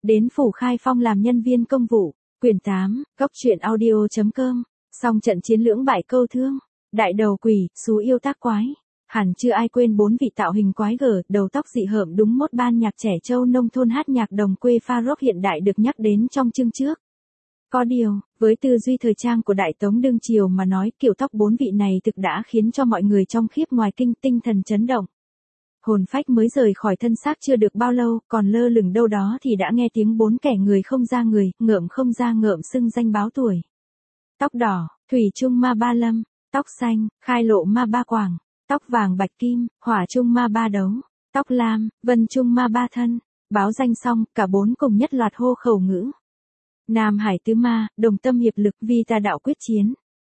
đến Phủ Khai Phong làm nhân viên công vụ. Quyển 8, Góc truyện audio.com. Xong trận chiến lưỡng bại câu thương, đại đầu quỷ, xú yêu tác quái. Hẳn chưa ai quên 4 vị tạo hình quái gở, đầu tóc dị hợm đúng mốt ban nhạc trẻ trâu nông thôn hát nhạc đồng quê pha rock hiện đại được nhắc đến trong chương trước. Có điều, với tư duy thời trang của Đại Tống đương triều mà nói, kiểu tóc 4 vị này thực đã khiến cho mọi người trong khiếp ngoài kinh, tinh thần chấn động. Hồn phách mới rời khỏi thân xác chưa được bao lâu, còn lơ lửng đâu đó thì đã nghe tiếng 4 kẻ người không ra người, ngợm không ra ngợm xưng danh báo tuổi. Tóc đỏ, thủy trung ma ba lâm; tóc xanh, khai lộ ma ba quảng; tóc vàng bạch kim, hỏa trung ma ba đấu; tóc lam, vân trung ma ba thân. Báo danh xong, cả 4 cùng nhất loạt hô khẩu ngữ. Nam Hải tứ ma, đồng tâm hiệp lực, vì tà đạo quyết chiến.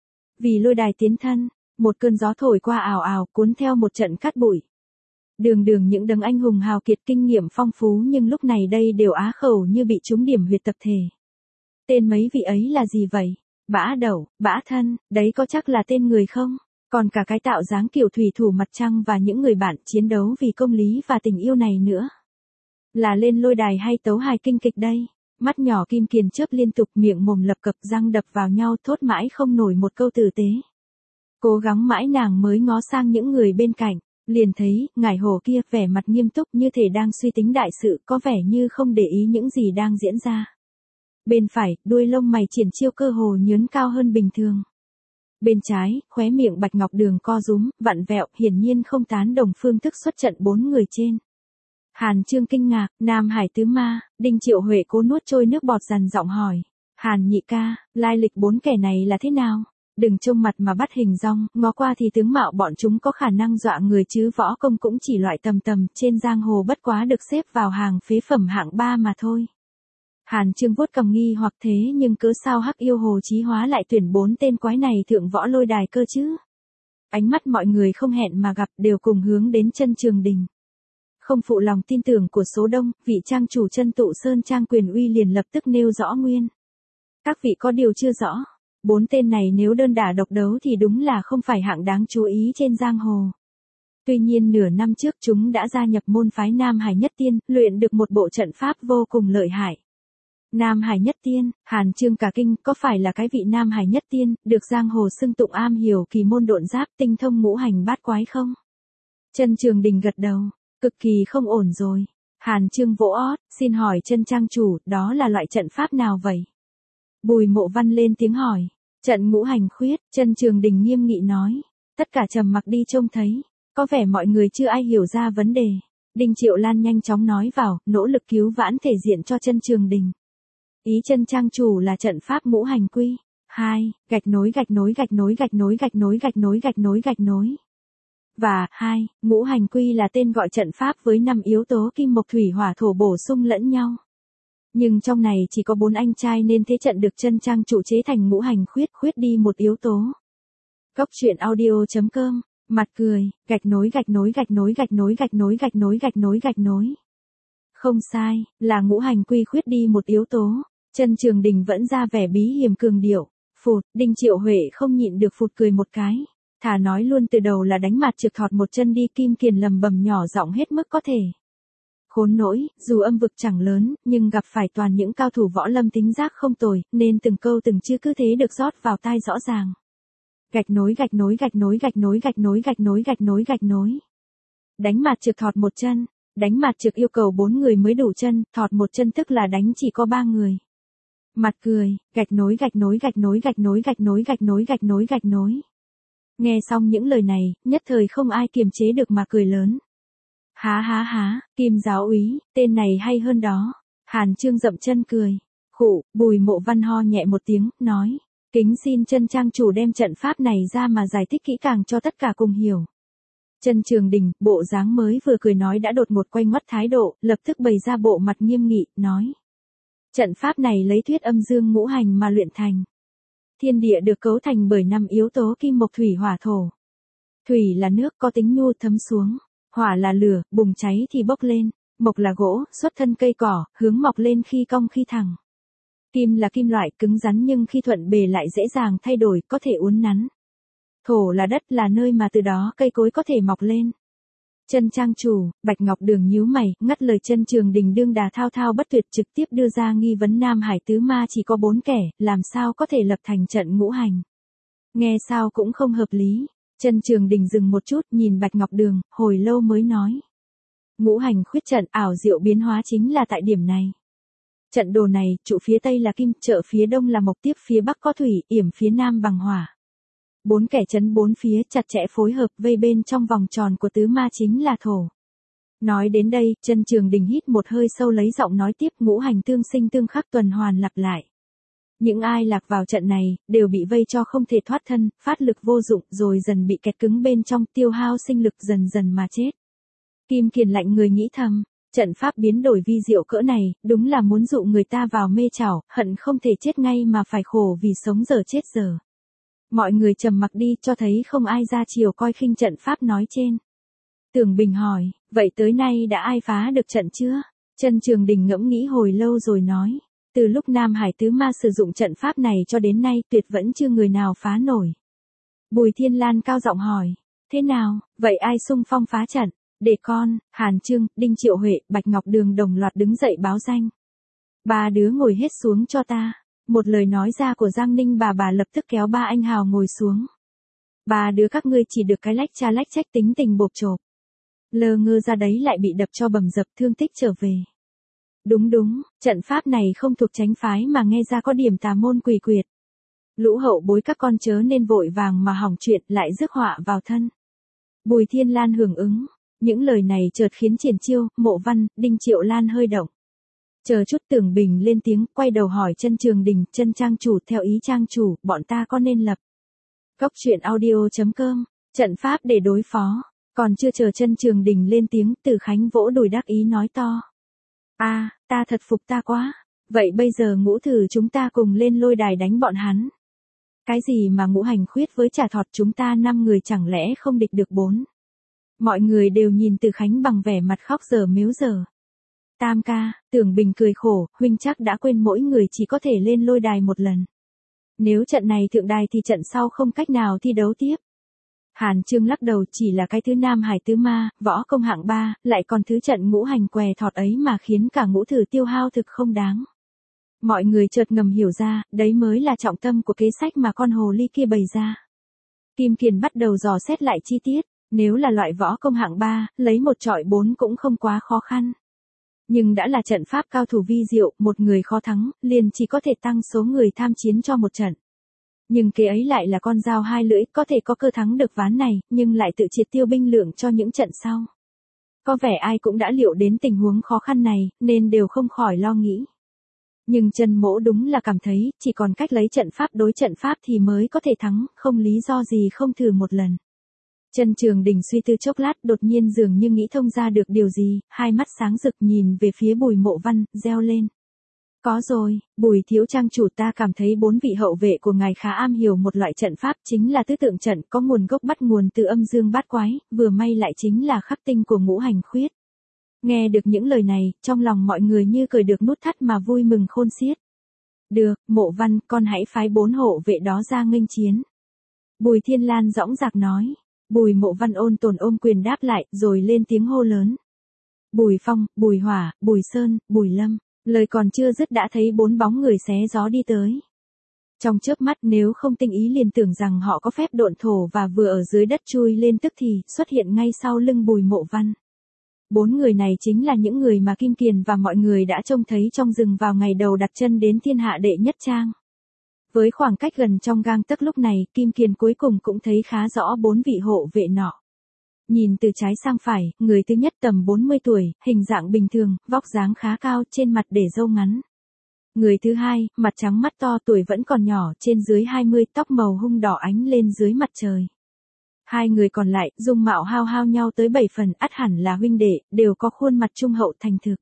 Vì lôi đài tiến thân, một cơn gió thổi qua ào ào, cuốn theo một trận cát bụi. Đường đường những đấng anh hùng hào kiệt kinh nghiệm phong phú nhưng lúc này đây đều á khẩu như bị trúng điểm huyệt tập thể. Tên mấy vị ấy là gì vậy? Bã đẩu, bã thân, đấy có chắc là tên người không? Còn cả cái tạo dáng kiểu thủy thủ mặt trăng và những người bạn chiến đấu vì công lý và tình yêu này nữa. Là lên lôi đài hay tấu hài kinh kịch đây? Mắt nhỏ Kim Kiền chớp liên tục, miệng mồm lập cập, răng đập vào nhau, thốt mãi không nổi một câu tử tế. Cố gắng mãi nàng mới ngó sang những người bên cạnh, liền thấy ngải hồ kia vẻ mặt nghiêm túc như thể đang suy tính đại sự, có vẻ như không để ý những gì đang diễn ra. Bên phải, đuôi lông mày triển chiêu cơ hồ nhướn cao hơn bình thường. Bên trái, khóe miệng Bạch Ngọc Đường co rúm, vặn vẹo, hiển nhiên không tán đồng phương thức xuất trận 4 người trên. Hàn Chương kinh ngạc, Nam Hải tứ ma, Đinh Triệu Huệ cố nuốt trôi nước bọt dằn giọng hỏi. Hàn nhị ca, lai lịch 4 kẻ này là thế nào? Đừng trông mặt mà bắt hình dong, ngó qua thì tướng mạo bọn chúng có khả năng dọa người chứ võ công cũng chỉ loại tầm tầm, trên giang hồ bất quá được xếp vào hàng phế phẩm hạng 3 mà thôi. Hàn Chương vuốt cằm nghi hoặc, thế nhưng cớ sao Hắc Yêu Hồ Chí Hóa lại tuyển 4 tên quái này thượng võ lôi đài cơ chứ? Ánh mắt mọi người không hẹn mà gặp đều cùng hướng đến Chân Trường Đình. Không phụ lòng tin tưởng của số đông, vị trang chủ Chân Tụ Sơn Trang Quyền Uy liền lập tức nêu rõ nguyên. Các vị có điều chưa rõ, 4 tên này nếu đơn đả độc đấu thì đúng là không phải hạng đáng chú ý trên giang hồ. Tuy nhiên nửa năm trước chúng đã gia nhập môn phái Nam Hải Nhất Tiên, luyện được một bộ trận pháp vô cùng lợi hại. Nam Hải Nhất Tiên, Hàn Chương cả kinh, có phải là cái vị Nam Hải Nhất Tiên, được giang hồ xưng tụng am hiểu kỳ môn độn giáp, tinh thông ngũ hành bát quái không? Chân Trường Đình gật đầu, cực kỳ không ổn rồi. Hàn Chương vỗ ót, xin hỏi Chân trang chủ, đó là loại trận pháp nào vậy? Bùi Mộ Văn lên tiếng hỏi. Trận ngũ hành khuyết, Chân Trường Đình nghiêm nghị nói. Tất cả trầm mặc đi trông thấy, có vẻ mọi người chưa ai hiểu ra vấn đề. Đinh Triệu Lan nhanh chóng nói vào, nỗ lực cứu vãn thể diện cho Chân Trường Đình. Ý Chân trang chủ là trận pháp ngũ hành quy. 2. Gạch nối gạch nối gạch nối gạch nối gạch nối gạch nối gạch nối gạch nối. Và 2. Ngũ hành quy là tên gọi trận pháp với 5 yếu tố kim mộc thủy hỏa thổ bổ sung lẫn nhau. Nhưng trong này chỉ có 4 anh trai nên thế trận được Chân trang chủ chế thành ngũ hành khuyết đi một yếu tố. Góc truyện audio.com. Mặt cười, gạch nối gạch nối gạch nối gạch nối gạch nối gạch nối gạch nối gạch nối. Không sai, là ngũ hành quy khuyết đi một yếu tố. Chân Trường Đình vẫn ra vẻ bí hiểm cường điệu. Phụt, Đinh Triệu Huệ không nhịn được phụt cười một cái. Thà nói luôn từ đầu là đánh mặt trực thọt một chân đi. Kim Kiền lầm bầm nhỏ giọng hết mức có thể. Khốn nỗi, dù âm vực chẳng lớn, nhưng gặp phải toàn những cao thủ võ lâm tính giác không tồi, nên từng câu từng chữ cứ thế được rót vào tai rõ ràng. Gạch nối gạch nối gạch nối gạch nối gạch nối gạch nối gạch nối gạch nối. Đánh mặt trực thọt một chân, đánh mặt trực yêu cầu 4 người mới đủ chân, thọt một chân tức là đánh chỉ có 3 người. Mặt cười, gạch nối gạch nối gạch nối gạch nối gạch nối gạch nối gạch nối gạch nối. Nghe xong những lời này, nhất thời không ai kiềm chế được mà cười lớn. Há, Kim giáo úy, tên này hay hơn đó. Hàn Chương dậm chân cười. Khụ, Bùi Mộ Văn ho nhẹ một tiếng, nói. Kính xin Chân trang chủ đem trận pháp này ra mà giải thích kỹ càng cho tất cả cùng hiểu. Chân Trường Đình, bộ dáng mới vừa cười nói đã đột ngột quay ngoắt thái độ, lập tức bày ra bộ mặt nghiêm nghị, nói. Trận pháp này lấy thuyết âm dương ngũ hành mà luyện thành. Thiên địa được cấu thành bởi 5 yếu tố kim mộc thủy hỏa thổ. Thủy là nước có tính nhu thấm xuống. Hỏa là lửa, bùng cháy thì bốc lên. Mộc là gỗ, xuất thân cây cỏ, hướng mọc lên khi cong khi thẳng. Kim là kim loại cứng rắn nhưng khi thuận bề lại dễ dàng thay đổi, có thể uốn nắn. Thổ là đất, là nơi mà từ đó cây cối có thể mọc lên. Chân trang chủ, Bạch Ngọc Đường nhíu mày, ngắt lời Chân Trường Đình đương đà thao thao bất tuyệt trực tiếp đưa ra nghi vấn Nam Hải tứ ma chỉ có 4 kẻ, làm sao có thể lập thành trận ngũ hành. Nghe sao cũng không hợp lý. Chân Trường Đình dừng một chút nhìn Bạch Ngọc Đường, hồi lâu mới nói. Ngũ hành khuyết trận ảo diệu biến hóa chính là tại điểm này. Trận đồ này, trụ phía tây là kim, trợ phía đông là mộc, tiếp phía bắc có thủy, yểm phía nam bằng hỏa. 4 kẻ chấn 4 phía chặt chẽ phối hợp, vây bên trong vòng tròn của tứ ma chính là thổ. Nói đến đây, Chân Trường Đình hít một hơi sâu lấy giọng nói tiếp, ngũ hành tương sinh tương khắc tuần hoàn lặp lại. Những ai lạc vào trận này, đều bị vây cho không thể thoát thân, phát lực vô dụng rồi dần bị kẹt cứng bên trong, tiêu hao sinh lực dần dần mà chết. Kim Kiền lạnh người nghĩ thầm, trận pháp biến đổi vi diệu cỡ này, đúng là muốn dụ người ta vào mê chảo, hận không thể chết ngay mà phải khổ vì sống giờ chết giờ. Mọi người trầm mặc đi, cho thấy không ai ra chiều coi khinh trận pháp nói trên. Tưởng Bình hỏi, vậy tới nay đã ai phá được trận chưa? Chân Trường Đình ngẫm nghĩ hồi lâu rồi nói, từ lúc Nam Hải tứ ma sử dụng trận pháp này cho đến nay tuyệt vẫn chưa người nào phá nổi. Bùi Thiên Lan cao giọng hỏi, thế nào, vậy ai xung phong phá trận? Để con, Hàn Trương, Đinh Triệu Huệ, Bạch Ngọc Đường đồng loạt đứng dậy báo danh. 3 đứa ngồi hết xuống cho ta. Một lời nói ra của Giang Ninh bà lập tức kéo 3 anh hào ngồi xuống. 3 đứa các ngươi chỉ được cái lách cha lách trách tính tình bộp chộp. Lơ ngơ ra đấy lại bị đập cho bầm dập thương tích trở về. Đúng, trận pháp này không thuộc chánh phái mà nghe ra có điểm tà môn quỷ quyệt. Lũ hậu bối các con chớ nên vội vàng mà hỏng chuyện lại rước họa vào thân. Bùi Thiên Lan hưởng ứng. Những lời này chợt khiến Triển Chiêu, Mộ Văn, Đinh Triệu Lan hơi động. Chờ chút Tưởng Bình lên tiếng, quay đầu hỏi Chân Trường Đình, Chân trang chủ, theo ý trang chủ, bọn ta có nên lập Cốc truyện audio.com, trận pháp để đối phó. Còn chưa chờ Chân Trường Đình lên tiếng, Từ Khánh vỗ đùi đắc ý nói to. Ta thật phục ta quá. Vậy bây giờ ngũ thử chúng ta cùng lên lôi đài đánh bọn hắn. Cái gì mà ngũ hành khuyết với trả thọt, chúng ta 5 người chẳng lẽ không địch được 4. Mọi người đều nhìn Từ Khánh bằng vẻ mặt khóc dở mếu dở. Tam ca, Tưởng Bình cười khổ, huynh chắc đã quên mỗi người chỉ có thể lên lôi đài một lần. Nếu trận này thượng đài thì trận sau không cách nào thi đấu tiếp. Hàn Trương lắc đầu, chỉ là cái thứ Nam Hải tứ ma, võ công hạng 3, lại còn thứ trận ngũ hành què thọt ấy mà khiến cả ngũ thử tiêu hao thực không đáng. Mọi người chợt ngầm hiểu ra, đấy mới là trọng tâm của kế sách mà con hồ ly kia bày ra. Kim Kiền bắt đầu dò xét lại chi tiết. Nếu là loại võ công hạng 3, lấy 1 chọi 4 cũng không quá khó khăn. Nhưng đã là trận pháp cao thủ vi diệu, một người khó thắng, liền chỉ có thể tăng số người tham chiến cho một trận. Nhưng kế ấy lại là con dao hai lưỡi, có thể có cơ thắng được ván này, nhưng lại tự triệt tiêu binh lượng cho những trận sau. Có vẻ ai cũng đã liệu đến tình huống khó khăn này, nên đều không khỏi lo nghĩ. Nhưng Chân Mỗ đúng là cảm thấy, chỉ còn cách lấy trận pháp đối trận pháp thì mới có thể thắng, không lý do gì không thử một lần. Chân Trường Đình suy tư chốc lát, đột nhiên dường như nghĩ thông ra được điều gì, hai mắt sáng rực nhìn về phía Bùi Mộ Văn, reo lên. Có rồi, Bùi thiếu trang chủ, ta cảm thấy 4 vị hậu vệ của ngài khá am hiểu một loại trận pháp, chính là tứ tượng trận, có nguồn gốc bắt nguồn từ âm dương bát quái, vừa may lại chính là khắc tinh của ngũ hành khuyết. Nghe được những lời này, trong lòng mọi người như cởi được nút thắt mà vui mừng khôn xiết. Được, Mộ Văn, con hãy phái 4 hộ vệ đó ra nghênh chiến. Bùi Thiên Lan dõng dạc nói. Bùi Mộ Văn ôn tồn ôm quyền đáp lại, rồi lên tiếng hô lớn. Bùi Phong, Bùi Hỏa, Bùi Sơn, Bùi Lâm. Lời còn chưa dứt đã thấy 4 bóng người xé gió đi tới. Trong chớp mắt, nếu không tinh ý liền tưởng rằng họ có phép độn thổ và vừa ở dưới đất chui lên tức thì xuất hiện ngay sau lưng Bùi Mộ Văn. 4 người này chính là những người mà Kim Kiền và mọi người đã trông thấy trong rừng vào ngày đầu đặt chân đến Thiên Hạ Đệ Nhất Trang. Với khoảng cách gần trong gang tấc lúc này, Kim Kiền cuối cùng cũng thấy khá rõ 4 vị hộ vệ nọ. Nhìn từ trái sang phải, người thứ nhất tầm 40 tuổi, hình dạng bình thường, vóc dáng khá cao, trên mặt để râu ngắn. Người thứ hai, mặt trắng mắt to, tuổi vẫn còn nhỏ, trên dưới 20, tóc màu hung đỏ ánh lên dưới mặt trời. 2 người còn lại, dung mạo hao hao nhau tới 7 phần, ắt hẳn là huynh đệ, đều có khuôn mặt trung hậu thành thực.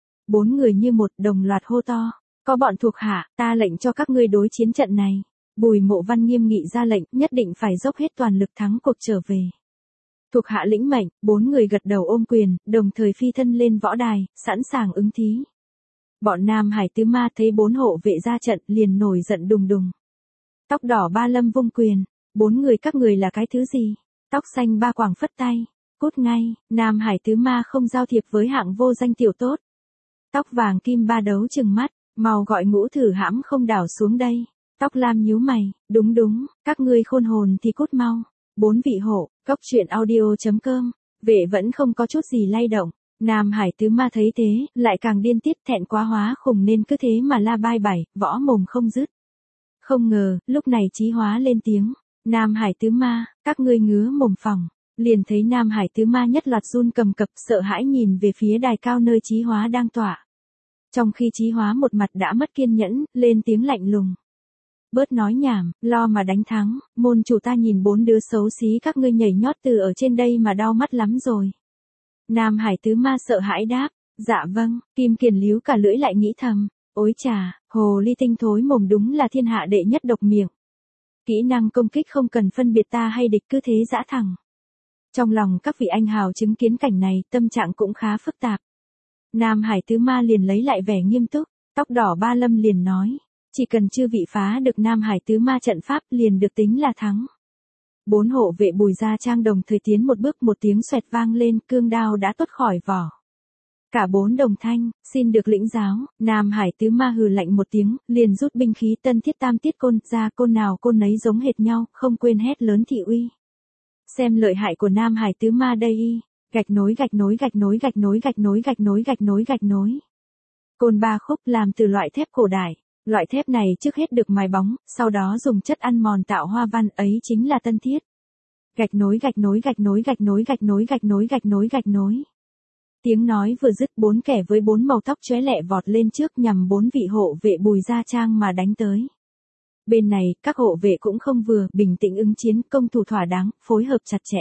4 người như một, đồng loạt hô to. Có bọn thuộc hạ, ta lệnh cho các ngươi đối chiến trận này. Bùi Mộ Văn nghiêm nghị ra lệnh, nhất định phải dốc hết toàn lực thắng cuộc trở về. Thuộc hạ lĩnh mệnh, 4 người gật đầu ôm quyền, đồng thời phi thân lên võ đài, sẵn sàng ứng thí. Bọn Nam Hải tứ ma thấy 4 hộ vệ ra trận, liền nổi giận đùng đùng. Tóc đỏ Ba Lâm vung quyền, 4 người các người là cái thứ gì? Tóc xanh Ba Quảng phất tay. Cút ngay, Nam Hải tứ ma không giao thiệp với hạng vô danh tiểu tốt. Tóc vàng kim ba đấu trừng mắt, mau gọi Ngũ Thử hãm không đảo xuống đây. Tóc lam nhíu mày, đúng, các ngươi khôn hồn thì cút mau. 4 vị hộ, cốc truyện audio.com, vệ vẫn không có chút gì lay động. Nam Hải tứ ma thấy thế, lại càng điên tiết thẹn quá hóa khùng nên cứ thế mà la bai bảy, võ mồm không dứt. Không ngờ, lúc này Chí Hóa lên tiếng. Nam Hải tứ ma, các ngươi ngứa mồm phòng. Liền thấy Nam Hải tứ ma nhất loạt run cầm cập sợ hãi nhìn về phía đài cao nơi Chí Hóa đang tọa. Trong khi Chí Hóa một mặt đã mất kiên nhẫn, lên tiếng lạnh lùng. Bớt nói nhảm, lo mà đánh thắng, môn chủ ta nhìn 4 đứa xấu xí các ngươi nhảy nhót từ ở trên đây mà đau mắt lắm rồi. Nam Hải tứ ma sợ hãi đáp, dạ vâng, Kim Kiền líu cả lưỡi lại nghĩ thầm, ối chà, hồ ly tinh thối mồm đúng là thiên hạ đệ nhất độc miệng. Kỹ năng công kích không cần phân biệt ta hay địch cứ thế dã thẳng. Trong lòng các vị anh hào chứng kiến cảnh này, tâm trạng cũng khá phức tạp. Nam Hải tứ ma liền lấy lại vẻ nghiêm túc, tóc đỏ ba lâm liền nói, chỉ cần chư vị phá được Nam Hải tứ ma trận pháp liền được tính là thắng. 4 hộ vệ Bùi Gia Trang đồng thời tiến một bước, một tiếng xoẹt vang lên, cương đao đã tuốt khỏi vỏ. Cả 4 đồng thanh, xin được lĩnh giáo. Nam Hải tứ ma hừ lạnh một tiếng, liền rút binh khí Tân Thiết Tam Tiết Côn ra, côn nào côn nấy giống hệt nhau, không quên hét lớn thị uy. Xem lợi hại của Nam Hải tứ ma đây y. Gạch nối. Côn 3 khúc làm từ loại thép cổ đại. Loại thép này trước hết được mài bóng, sau đó dùng chất ăn mòn tạo hoa văn, ấy chính là tân thiết. Gạch nối. Tiếng nói vừa dứt, 4 kẻ với 4 màu tóc chóe lẹ vọt lên trước nhằm 4 vị hộ vệ Bùi Gia Trang mà đánh tới. Bên này, các hộ vệ cũng không vừa, bình tĩnh ứng chiến, công thủ thỏa đáng, phối hợp chặt chẽ.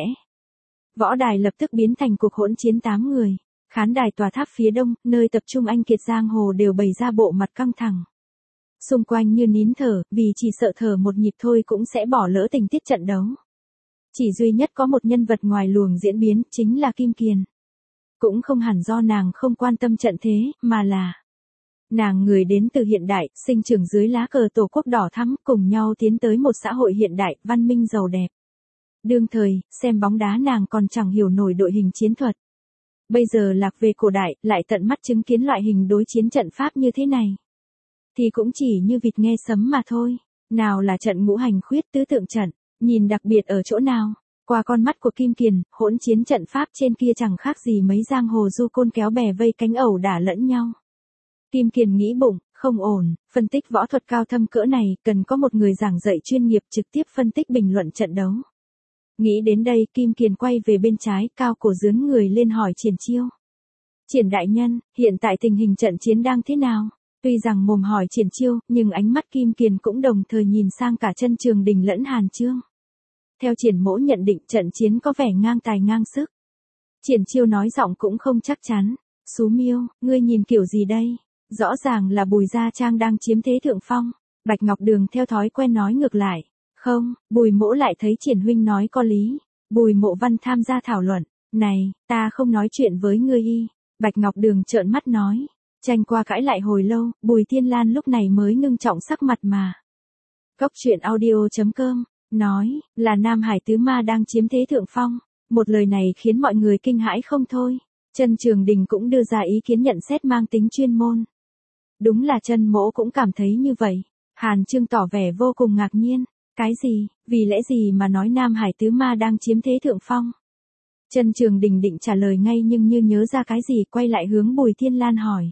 Võ đài lập tức biến thành cuộc hỗn chiến 8 người. Khán đài tòa tháp phía đông, nơi tập trung anh kiệt giang hồ đều bày ra bộ mặt căng thẳng. Xung quanh như nín thở, vì chỉ sợ thở một nhịp thôi cũng sẽ bỏ lỡ tình tiết trận đấu. Chỉ duy nhất có một nhân vật ngoài luồng diễn biến, chính là Kim Kiền. Cũng không hẳn do nàng không quan tâm trận thế, mà là nàng người đến từ hiện đại, sinh trưởng dưới lá cờ tổ quốc đỏ thắm, cùng nhau tiến tới một xã hội hiện đại, văn minh giàu đẹp. Đương thời, xem bóng đá nàng còn chẳng hiểu nổi đội hình chiến thuật. Bây giờ lạc về cổ đại, lại tận mắt chứng kiến loại hình đối chiến trận pháp như thế này. Thì cũng chỉ như vịt nghe sấm mà thôi. Nào là trận ngũ hành khuyết tứ tượng trận, nhìn đặc biệt ở chỗ nào. Qua con mắt của Kim Kiền, hỗn chiến trận pháp trên kia chẳng khác gì mấy giang hồ du côn kéo bè vây cánh ẩu đả lẫn nhau. Kim Kiền nghĩ bụng, không ổn, phân tích võ thuật cao thâm cỡ này, cần có một người giảng dạy chuyên nghiệp trực tiếp phân tích bình luận trận đấu. Nghĩ đến đây, Kim Kiền quay về bên trái, cao cổ dướn người lên hỏi Triển Chiêu. Triển đại nhân, hiện tại tình hình trận chiến đang thế nào? Tuy rằng mồm hỏi Triển Chiêu, nhưng ánh mắt Kim Kiền cũng đồng thời nhìn sang cả Chân Trường Đình lẫn Hàn Chương. Theo Triển Mỗ nhận định trận chiến có vẻ ngang tài ngang sức. Triển Chiêu nói giọng cũng không chắc chắn. Xú Miêu, ngươi nhìn kiểu gì đây? Rõ ràng là Bùi Gia Trang đang chiếm thế thượng phong. Bạch Ngọc Đường theo thói quen nói ngược lại. Không, Bùi Mỗ lại thấy Triển huynh nói có lý. Bùi Mộ Văn tham gia thảo luận. Này, ta không nói chuyện với ngươi y. Bạch Ngọc Đường trợn mắt nói. Tranh qua cãi lại hồi lâu, Bùi Thiên Lan lúc này mới ngưng trọng sắc mặt mà. Cốc truyện audio.com nói, là Nam Hải tứ ma đang chiếm thế thượng phong. Một lời này khiến mọi người kinh hãi không thôi. Chân Trường Đình cũng đưa ra ý kiến nhận xét mang tính chuyên môn. Đúng là Chân Mỗ cũng cảm thấy như vậy. Hàn Chương tỏ vẻ vô cùng ngạc nhiên. Cái gì, vì lẽ gì mà nói Nam Hải tứ ma đang chiếm thế thượng phong? Chân Trường Đình định trả lời ngay nhưng như nhớ ra cái gì quay lại hướng Bùi Thiên Lan hỏi.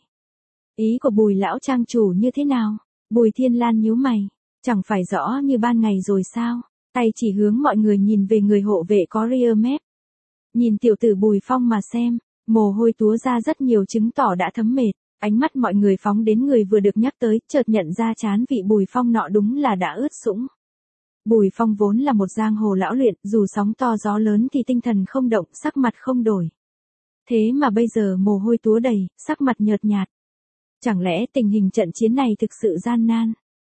Ý của Bùi lão trang chủ như thế nào? Bùi Thiên Lan nhíu mày. Chẳng phải rõ như ban ngày rồi sao? Tay chỉ hướng mọi người nhìn về người hộ vệ có ria mép. Nhìn tiểu tử Bùi Phong mà xem, mồ hôi túa ra rất nhiều chứng tỏ đã thấm mệt. Ánh mắt mọi người phóng đến người vừa được nhắc tới, chợt nhận ra chán vị Bùi Phong nọ đúng là đã ướt sũng. Bùi Phong vốn là một giang hồ lão luyện, dù sóng to gió lớn thì tinh thần không động, sắc mặt không đổi. Thế mà bây giờ mồ hôi túa đầy, sắc mặt nhợt nhạt. Chẳng lẽ tình hình trận chiến này thực sự gian nan?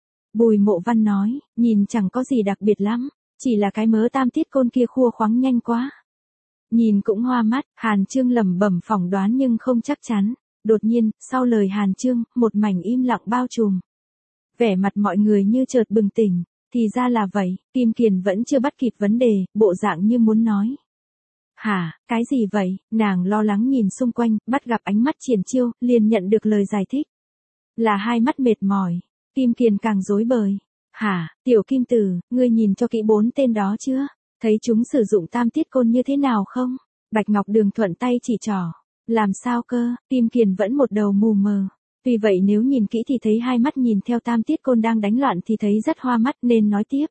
Bùi Mộ Văn nói, nhìn chẳng có gì đặc biệt lắm, chỉ là cái mớ Tam Tiết Côn kia khua khoắng nhanh quá. Nhìn cũng hoa mắt, Hàn Chương lẩm bẩm phỏng đoán nhưng không chắc chắn. Đột nhiên, sau lời Hàn Chương, một mảnh im lặng bao trùm. Vẻ mặt mọi người như chợt bừng tỉnh, thì ra là vậy, Kim Kiền vẫn chưa bắt kịp vấn đề, bộ dạng như muốn nói. Hả, cái gì vậy? Nàng lo lắng nhìn xung quanh, bắt gặp ánh mắt Triển Chiêu, liền nhận được lời giải thích. Là hai mắt mệt mỏi. Kim Kiền càng rối bời. Hả, tiểu kim tử, ngươi nhìn cho kỹ 4 tên đó chưa? Thấy chúng sử dụng tam tiết côn như thế nào không? Bạch Ngọc Đường thuận tay chỉ trỏ. Làm sao cơ, Kim Kiền vẫn một đầu mù mờ. Vì vậy nếu nhìn kỹ thì thấy hai mắt nhìn theo tam tiết côn đang đánh loạn thì thấy rất hoa mắt nên nói tiếp.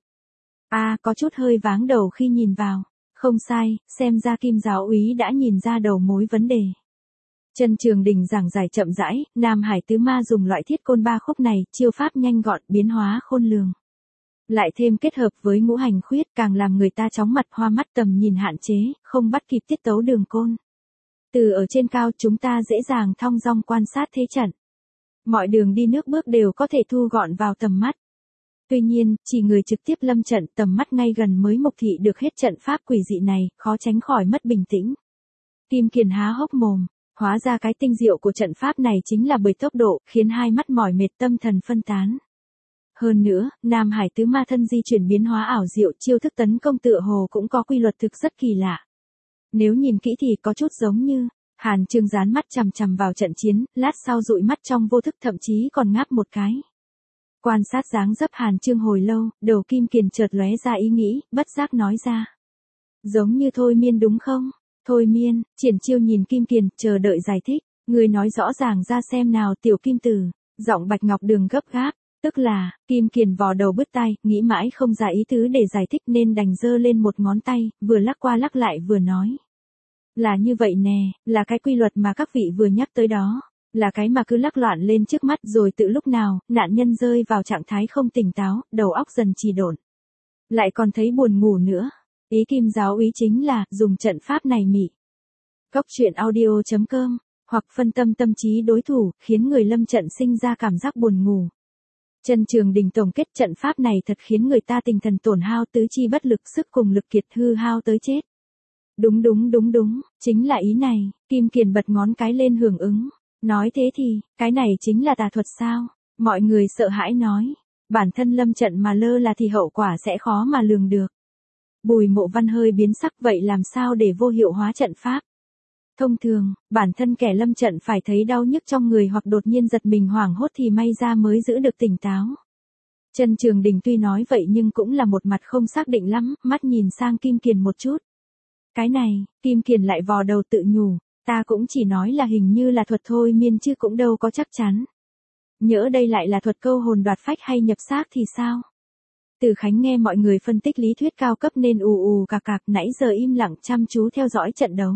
Có chút hơi váng đầu khi nhìn vào. Không sai, xem ra Kim giáo úy đã nhìn ra đầu mối vấn đề. Trần Trường Đình giảng giải chậm rãi, Nam Hải Tứ Ma dùng loại thiết côn 3 khúc này, chiêu pháp nhanh gọn, biến hóa khôn lường. Lại thêm kết hợp với ngũ hành khuyết càng làm người ta chóng mặt hoa mắt, tầm nhìn hạn chế, không bắt kịp tiết tấu đường côn. Từ ở trên cao chúng ta dễ dàng thong dong quan sát thế trận. Mọi đường đi nước bước đều có thể thu gọn vào tầm mắt. Tuy nhiên, chỉ người trực tiếp lâm trận tầm mắt ngay gần mới mục thị được hết trận pháp quỷ dị này, khó tránh khỏi mất bình tĩnh. Kim Kiền há hốc mồm, hóa ra cái tinh diệu của trận pháp này chính là bởi tốc độ, khiến hai mắt mỏi mệt tâm thần phân tán. Hơn nữa, Nam Hải Tứ Ma thân di chuyển biến hóa ảo diệu, chiêu thức tấn công tựa hồ cũng có quy luật thực rất kỳ lạ. Nếu nhìn kỹ thì có chút giống như, Hàn Trương dán mắt chằm chằm vào trận chiến, lát sau dụi mắt trong vô thức thậm chí còn ngáp một cái. Quan sát dáng dấp Hàn Trương hồi lâu, đầu Kim Kiền chợt lóe ra ý nghĩ, bất giác nói ra. Giống như thôi miên đúng không? Thôi miên, Triển Chiêu nhìn Kim Kiền, chờ đợi giải thích. Người nói rõ ràng ra xem nào tiểu kim tử. Giọng Bạch Ngọc Đường gấp gáp. Tức là, Kim Kiền vò đầu bứt tai, nghĩ mãi không ra ý tứ để giải thích nên đành giơ lên một ngón tay, vừa lắc qua lắc lại vừa nói. Là như vậy nè, là cái quy luật mà các vị vừa nhắc tới đó. Là cái mà cứ lắc loạn lên trước mắt rồi tự lúc nào, nạn nhân rơi vào trạng thái không tỉnh táo, đầu óc dần trì độn. Lại còn thấy buồn ngủ nữa. Ý Kim giáo úy chính là, dùng trận pháp này mị. Cốc truyện audio.com, hoặc phân tâm tâm trí đối thủ, khiến người lâm trận sinh ra cảm giác buồn ngủ. Trần Trường Đình tổng kết trận pháp này thật khiến người ta tinh thần tổn hao tứ chi bất lực sức cùng lực kiệt hư hao tới chết. Đúng, chính là ý này, Kim Kiền bật ngón cái lên hưởng ứng. Nói thế thì, cái này chính là tà thuật sao? Mọi người sợ hãi nói. Bản thân lâm trận mà lơ là thì hậu quả sẽ khó mà lường được. Bùi Mộ Văn hơi biến sắc, vậy làm sao để vô hiệu hóa trận pháp? Thông thường, bản thân kẻ lâm trận phải thấy đau nhức trong người hoặc đột nhiên giật mình hoảng hốt thì may ra mới giữ được tỉnh táo. Trần Trường Đình tuy nói vậy nhưng cũng là một mặt không xác định lắm, mắt nhìn sang Kim Kiền một chút. Cái này, Kim Kiền lại vò đầu tự nhủ, ta cũng chỉ nói là hình như là thuật thôi miên chứ cũng đâu có chắc chắn. Nhỡ đây lại là thuật câu hồn đoạt phách hay nhập xác thì sao? Từ Khánh nghe mọi người phân tích lý thuyết cao cấp nên ù cạc nãy giờ im lặng chăm chú theo dõi trận đấu.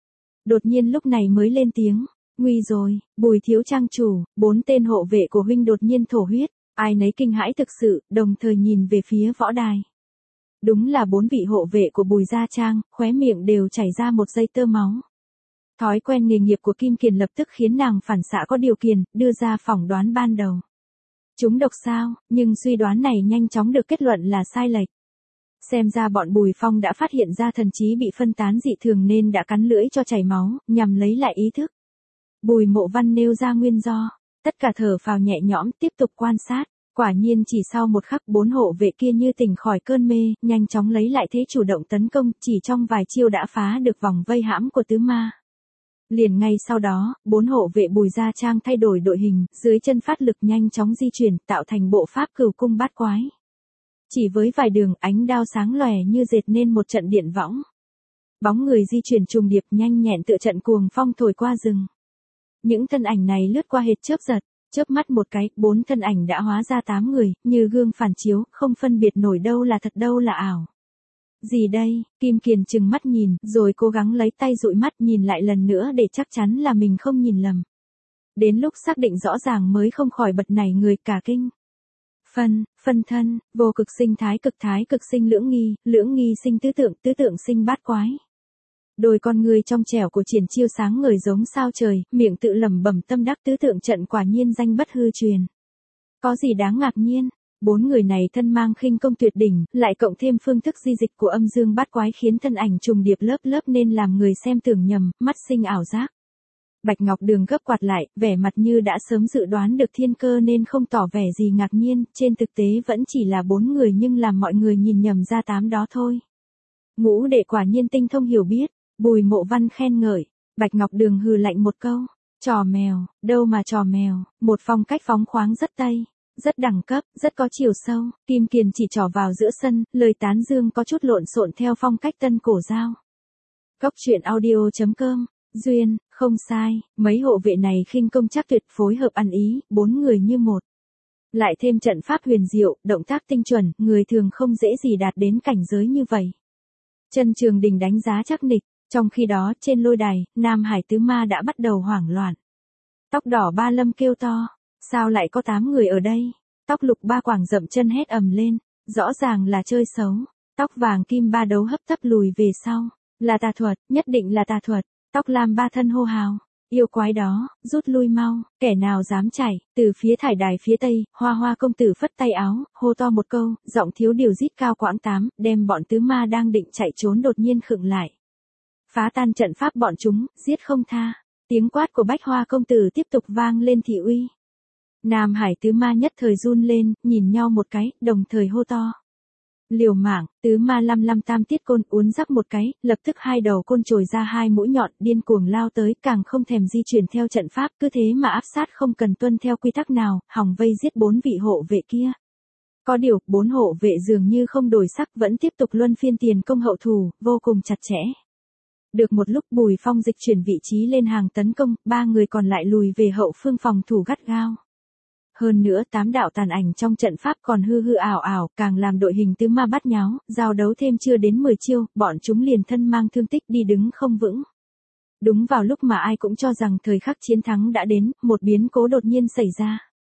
Đột nhiên lúc này mới lên tiếng, nguy rồi, Bùi thiếu trang chủ, 4 tên hộ vệ của huynh đột nhiên thổ huyết, ai nấy kinh hãi thực sự, đồng thời nhìn về phía võ đài. Đúng là 4 vị hộ vệ của Bùi Gia Trang, khóe miệng đều chảy ra một giây tơ máu. Thói quen nghề nghiệp của Kim Kiền lập tức khiến nàng phản xạ có điều kiện, đưa ra phỏng đoán ban đầu. Chúng độc sao, nhưng suy đoán này nhanh chóng được kết luận là sai lệch. Xem ra bọn Bùi Phong đã phát hiện ra thần trí bị phân tán dị thường nên đã cắn lưỡi cho chảy máu, nhằm lấy lại ý thức. Bùi Mộ Văn nêu ra nguyên do, tất cả thở phào nhẹ nhõm tiếp tục quan sát. Quả nhiên chỉ sau một khắc 4 hộ vệ kia như tỉnh khỏi cơn mê, nhanh chóng lấy lại thế chủ động tấn công, chỉ trong vài chiêu đã phá được vòng vây hãm của tứ ma. Liền ngay sau đó, 4 hộ vệ Bùi Gia Trang thay đổi đội hình, dưới chân phát lực nhanh chóng di chuyển, tạo thành bộ pháp cửu cung bát quái. Chỉ với vài đường ánh đao sáng lòe như dệt nên một trận điện võng. Bóng người di chuyển trùng điệp nhanh nhẹn tựa trận cuồng phong thổi qua rừng. Những thân ảnh này lướt qua hệt chớp giật, chớp mắt một cái, 4 thân ảnh đã hóa ra 8 người, như gương phản chiếu, không phân biệt nổi đâu là thật đâu là ảo. Gì đây? Kim Kiền trừng mắt nhìn, rồi cố gắng lấy tay dụi mắt nhìn lại lần nữa để chắc chắn là mình không nhìn lầm. Đến lúc xác định rõ ràng mới không khỏi bật nảy người cả kinh. Phân thân, vô cực sinh thái cực sinh lưỡng nghi sinh tứ tượng sinh bát quái. Đôi con người trong trẻo của Triển Chiêu sáng ngời giống sao trời, miệng tự lẩm bẩm tâm đắc tứ tượng trận quả nhiên danh bất hư truyền. Có gì đáng ngạc nhiên? 4 người này thân mang khinh công tuyệt đỉnh, lại cộng thêm phương thức di dịch của âm dương bát quái khiến thân ảnh trùng điệp lớp nên làm người xem tưởng nhầm, mắt sinh ảo giác. Bạch Ngọc Đường gấp quạt lại, vẻ mặt như đã sớm dự đoán được thiên cơ nên không tỏ vẻ gì ngạc nhiên, trên thực tế vẫn chỉ là 4 người nhưng làm mọi người nhìn nhầm ra 8 đó thôi. Ngũ đệ quả nhiên tinh thông hiểu biết, Bùi Mộ Văn khen ngợi, Bạch Ngọc Đường hừ lạnh một câu, trò mèo, đâu mà trò mèo, một phong cách phóng khoáng rất tây, rất đẳng cấp, rất có chiều sâu, Kim Kiền chỉ trỏ vào giữa sân, lời tán dương có chút lộn xộn theo phong cách tân cổ giao. Góc truyện audio.com, duyên, không sai, mấy hộ vệ này khinh công chắc tuyệt phối hợp ăn ý, 4 người như một. Lại thêm trận pháp huyền diệu, động tác tinh chuẩn, người thường không dễ gì đạt đến cảnh giới như vậy. Chân Trường Đình đánh giá chắc nịch, trong khi đó trên lôi đài, Nam Hải Tứ Ma đã bắt đầu hoảng loạn. Tóc đỏ Ba Lâm kêu to, sao lại có 8 người ở đây? Tóc lục Ba Quảng dậm chân hét ầm lên, rõ ràng là chơi xấu. Tóc vàng Kim Ba đấu hấp tấp lùi về sau, là tà thuật, nhất định là tà thuật. Tóc lam Ba thân hô hào, yêu quái đó, rút lui mau, kẻ nào dám chạy. Từ phía thải đài phía tây, Hoa Hoa công tử phất tay áo, hô to một câu, giọng thiếu điều rít cao quãng tám, đem bọn tứ ma đang định chạy trốn đột nhiên khựng lại. Phá tan trận pháp bọn chúng, giết không tha. Tiếng quát của Bách Hoa công tử tiếp tục vang lên thị uy. Nam Hải Tứ Ma nhất thời run lên, nhìn nhau một cái, đồng thời hô to. Liều mạng, Tứ Ma lăm tam tiết côn uốn rắc một cái, lập tức hai đầu côn chồi ra hai mũi nhọn, điên cuồng lao tới, càng không thèm di chuyển theo trận pháp, cứ thế mà áp sát không cần tuân theo quy tắc nào, hòng vây giết 4 vị hộ vệ kia. Có điều, 4 hộ vệ dường như không đổi sắc, vẫn tiếp tục luân phiên tiền công hậu thủ, vô cùng chặt chẽ. Được một lúc Bùi Phong dịch chuyển vị trí lên hàng tấn công, 3 người còn lại lùi về hậu phương phòng thủ gắt gao. Hơn nữa 8 đạo tàn ảnh trong trận pháp còn hư ảo ảo, càng làm đội hình Tứ Ma bắt nháo, giao đấu thêm chưa đến 10 chiêu, bọn chúng liền thân mang thương tích đi đứng không vững. Đúng vào lúc mà ai cũng cho rằng thời khắc chiến thắng đã đến, một biến cố đột nhiên xảy ra.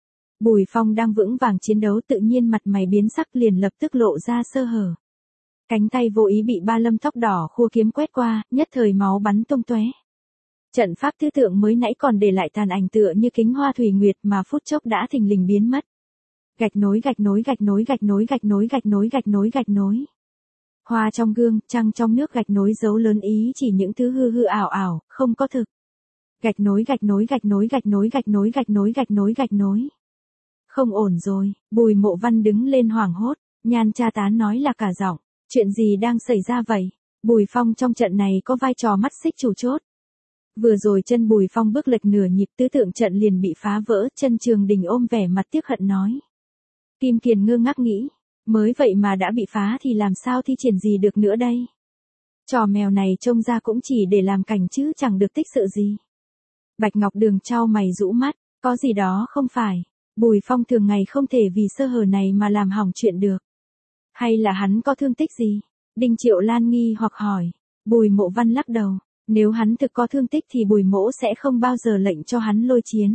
Bùi Phong đang vững vàng chiến đấu tự nhiên mặt mày biến sắc liền lập tức lộ ra sơ hở. Cánh tay vô ý bị Ba Lâm tóc đỏ khua kiếm quét qua, nhất thời máu bắn tung tóe. Trận pháp tư tượng mới nãy còn để lại tàn ảnh tựa như kính hoa thủy nguyệt mà phút chốc đã thình lình biến mất. Gạch nối gạch nối gạch nối gạch nối gạch nối gạch nối gạch nối gạch nối. Hoa trong gương, trăng trong nước gạch nối dấu lớn ý chỉ những thứ hư ảo ảo, không có thực. Gạch nối gạch nối gạch nối gạch nối gạch nối gạch nối gạch nối gạch nối. Không ổn rồi, Bùi Mộ Văn đứng lên hoảng hốt, Nhan Cha Tán nói là cả giọng, chuyện gì đang xảy ra vậy? Bùi Phong trong trận này có vai trò mắt xích chủ chốt. Vừa rồi chân Bùi Phong bước lệch nửa nhịp tứ tượng trận liền bị phá vỡ, Chân Trường Đình ôm vẻ mặt tiếc hận nói. Kim Kiền ngơ ngác nghĩ, mới vậy mà đã bị phá thì làm sao thi triển gì được nữa đây? Trò mèo này trông ra cũng chỉ để làm cảnh chứ chẳng được tích sự gì. Bạch Ngọc Đường chau mày rũ mắt, có gì đó không phải. Bùi Phong thường ngày không thể vì sơ hở này mà làm hỏng chuyện được. Hay là hắn có thương tích gì? Đinh Triệu Lan nghi hoặc hỏi. Bùi Mộ Văn lắc đầu. Nếu hắn thực có thương tích thì Bùi Mỗ sẽ không bao giờ lệnh cho hắn lôi chiến.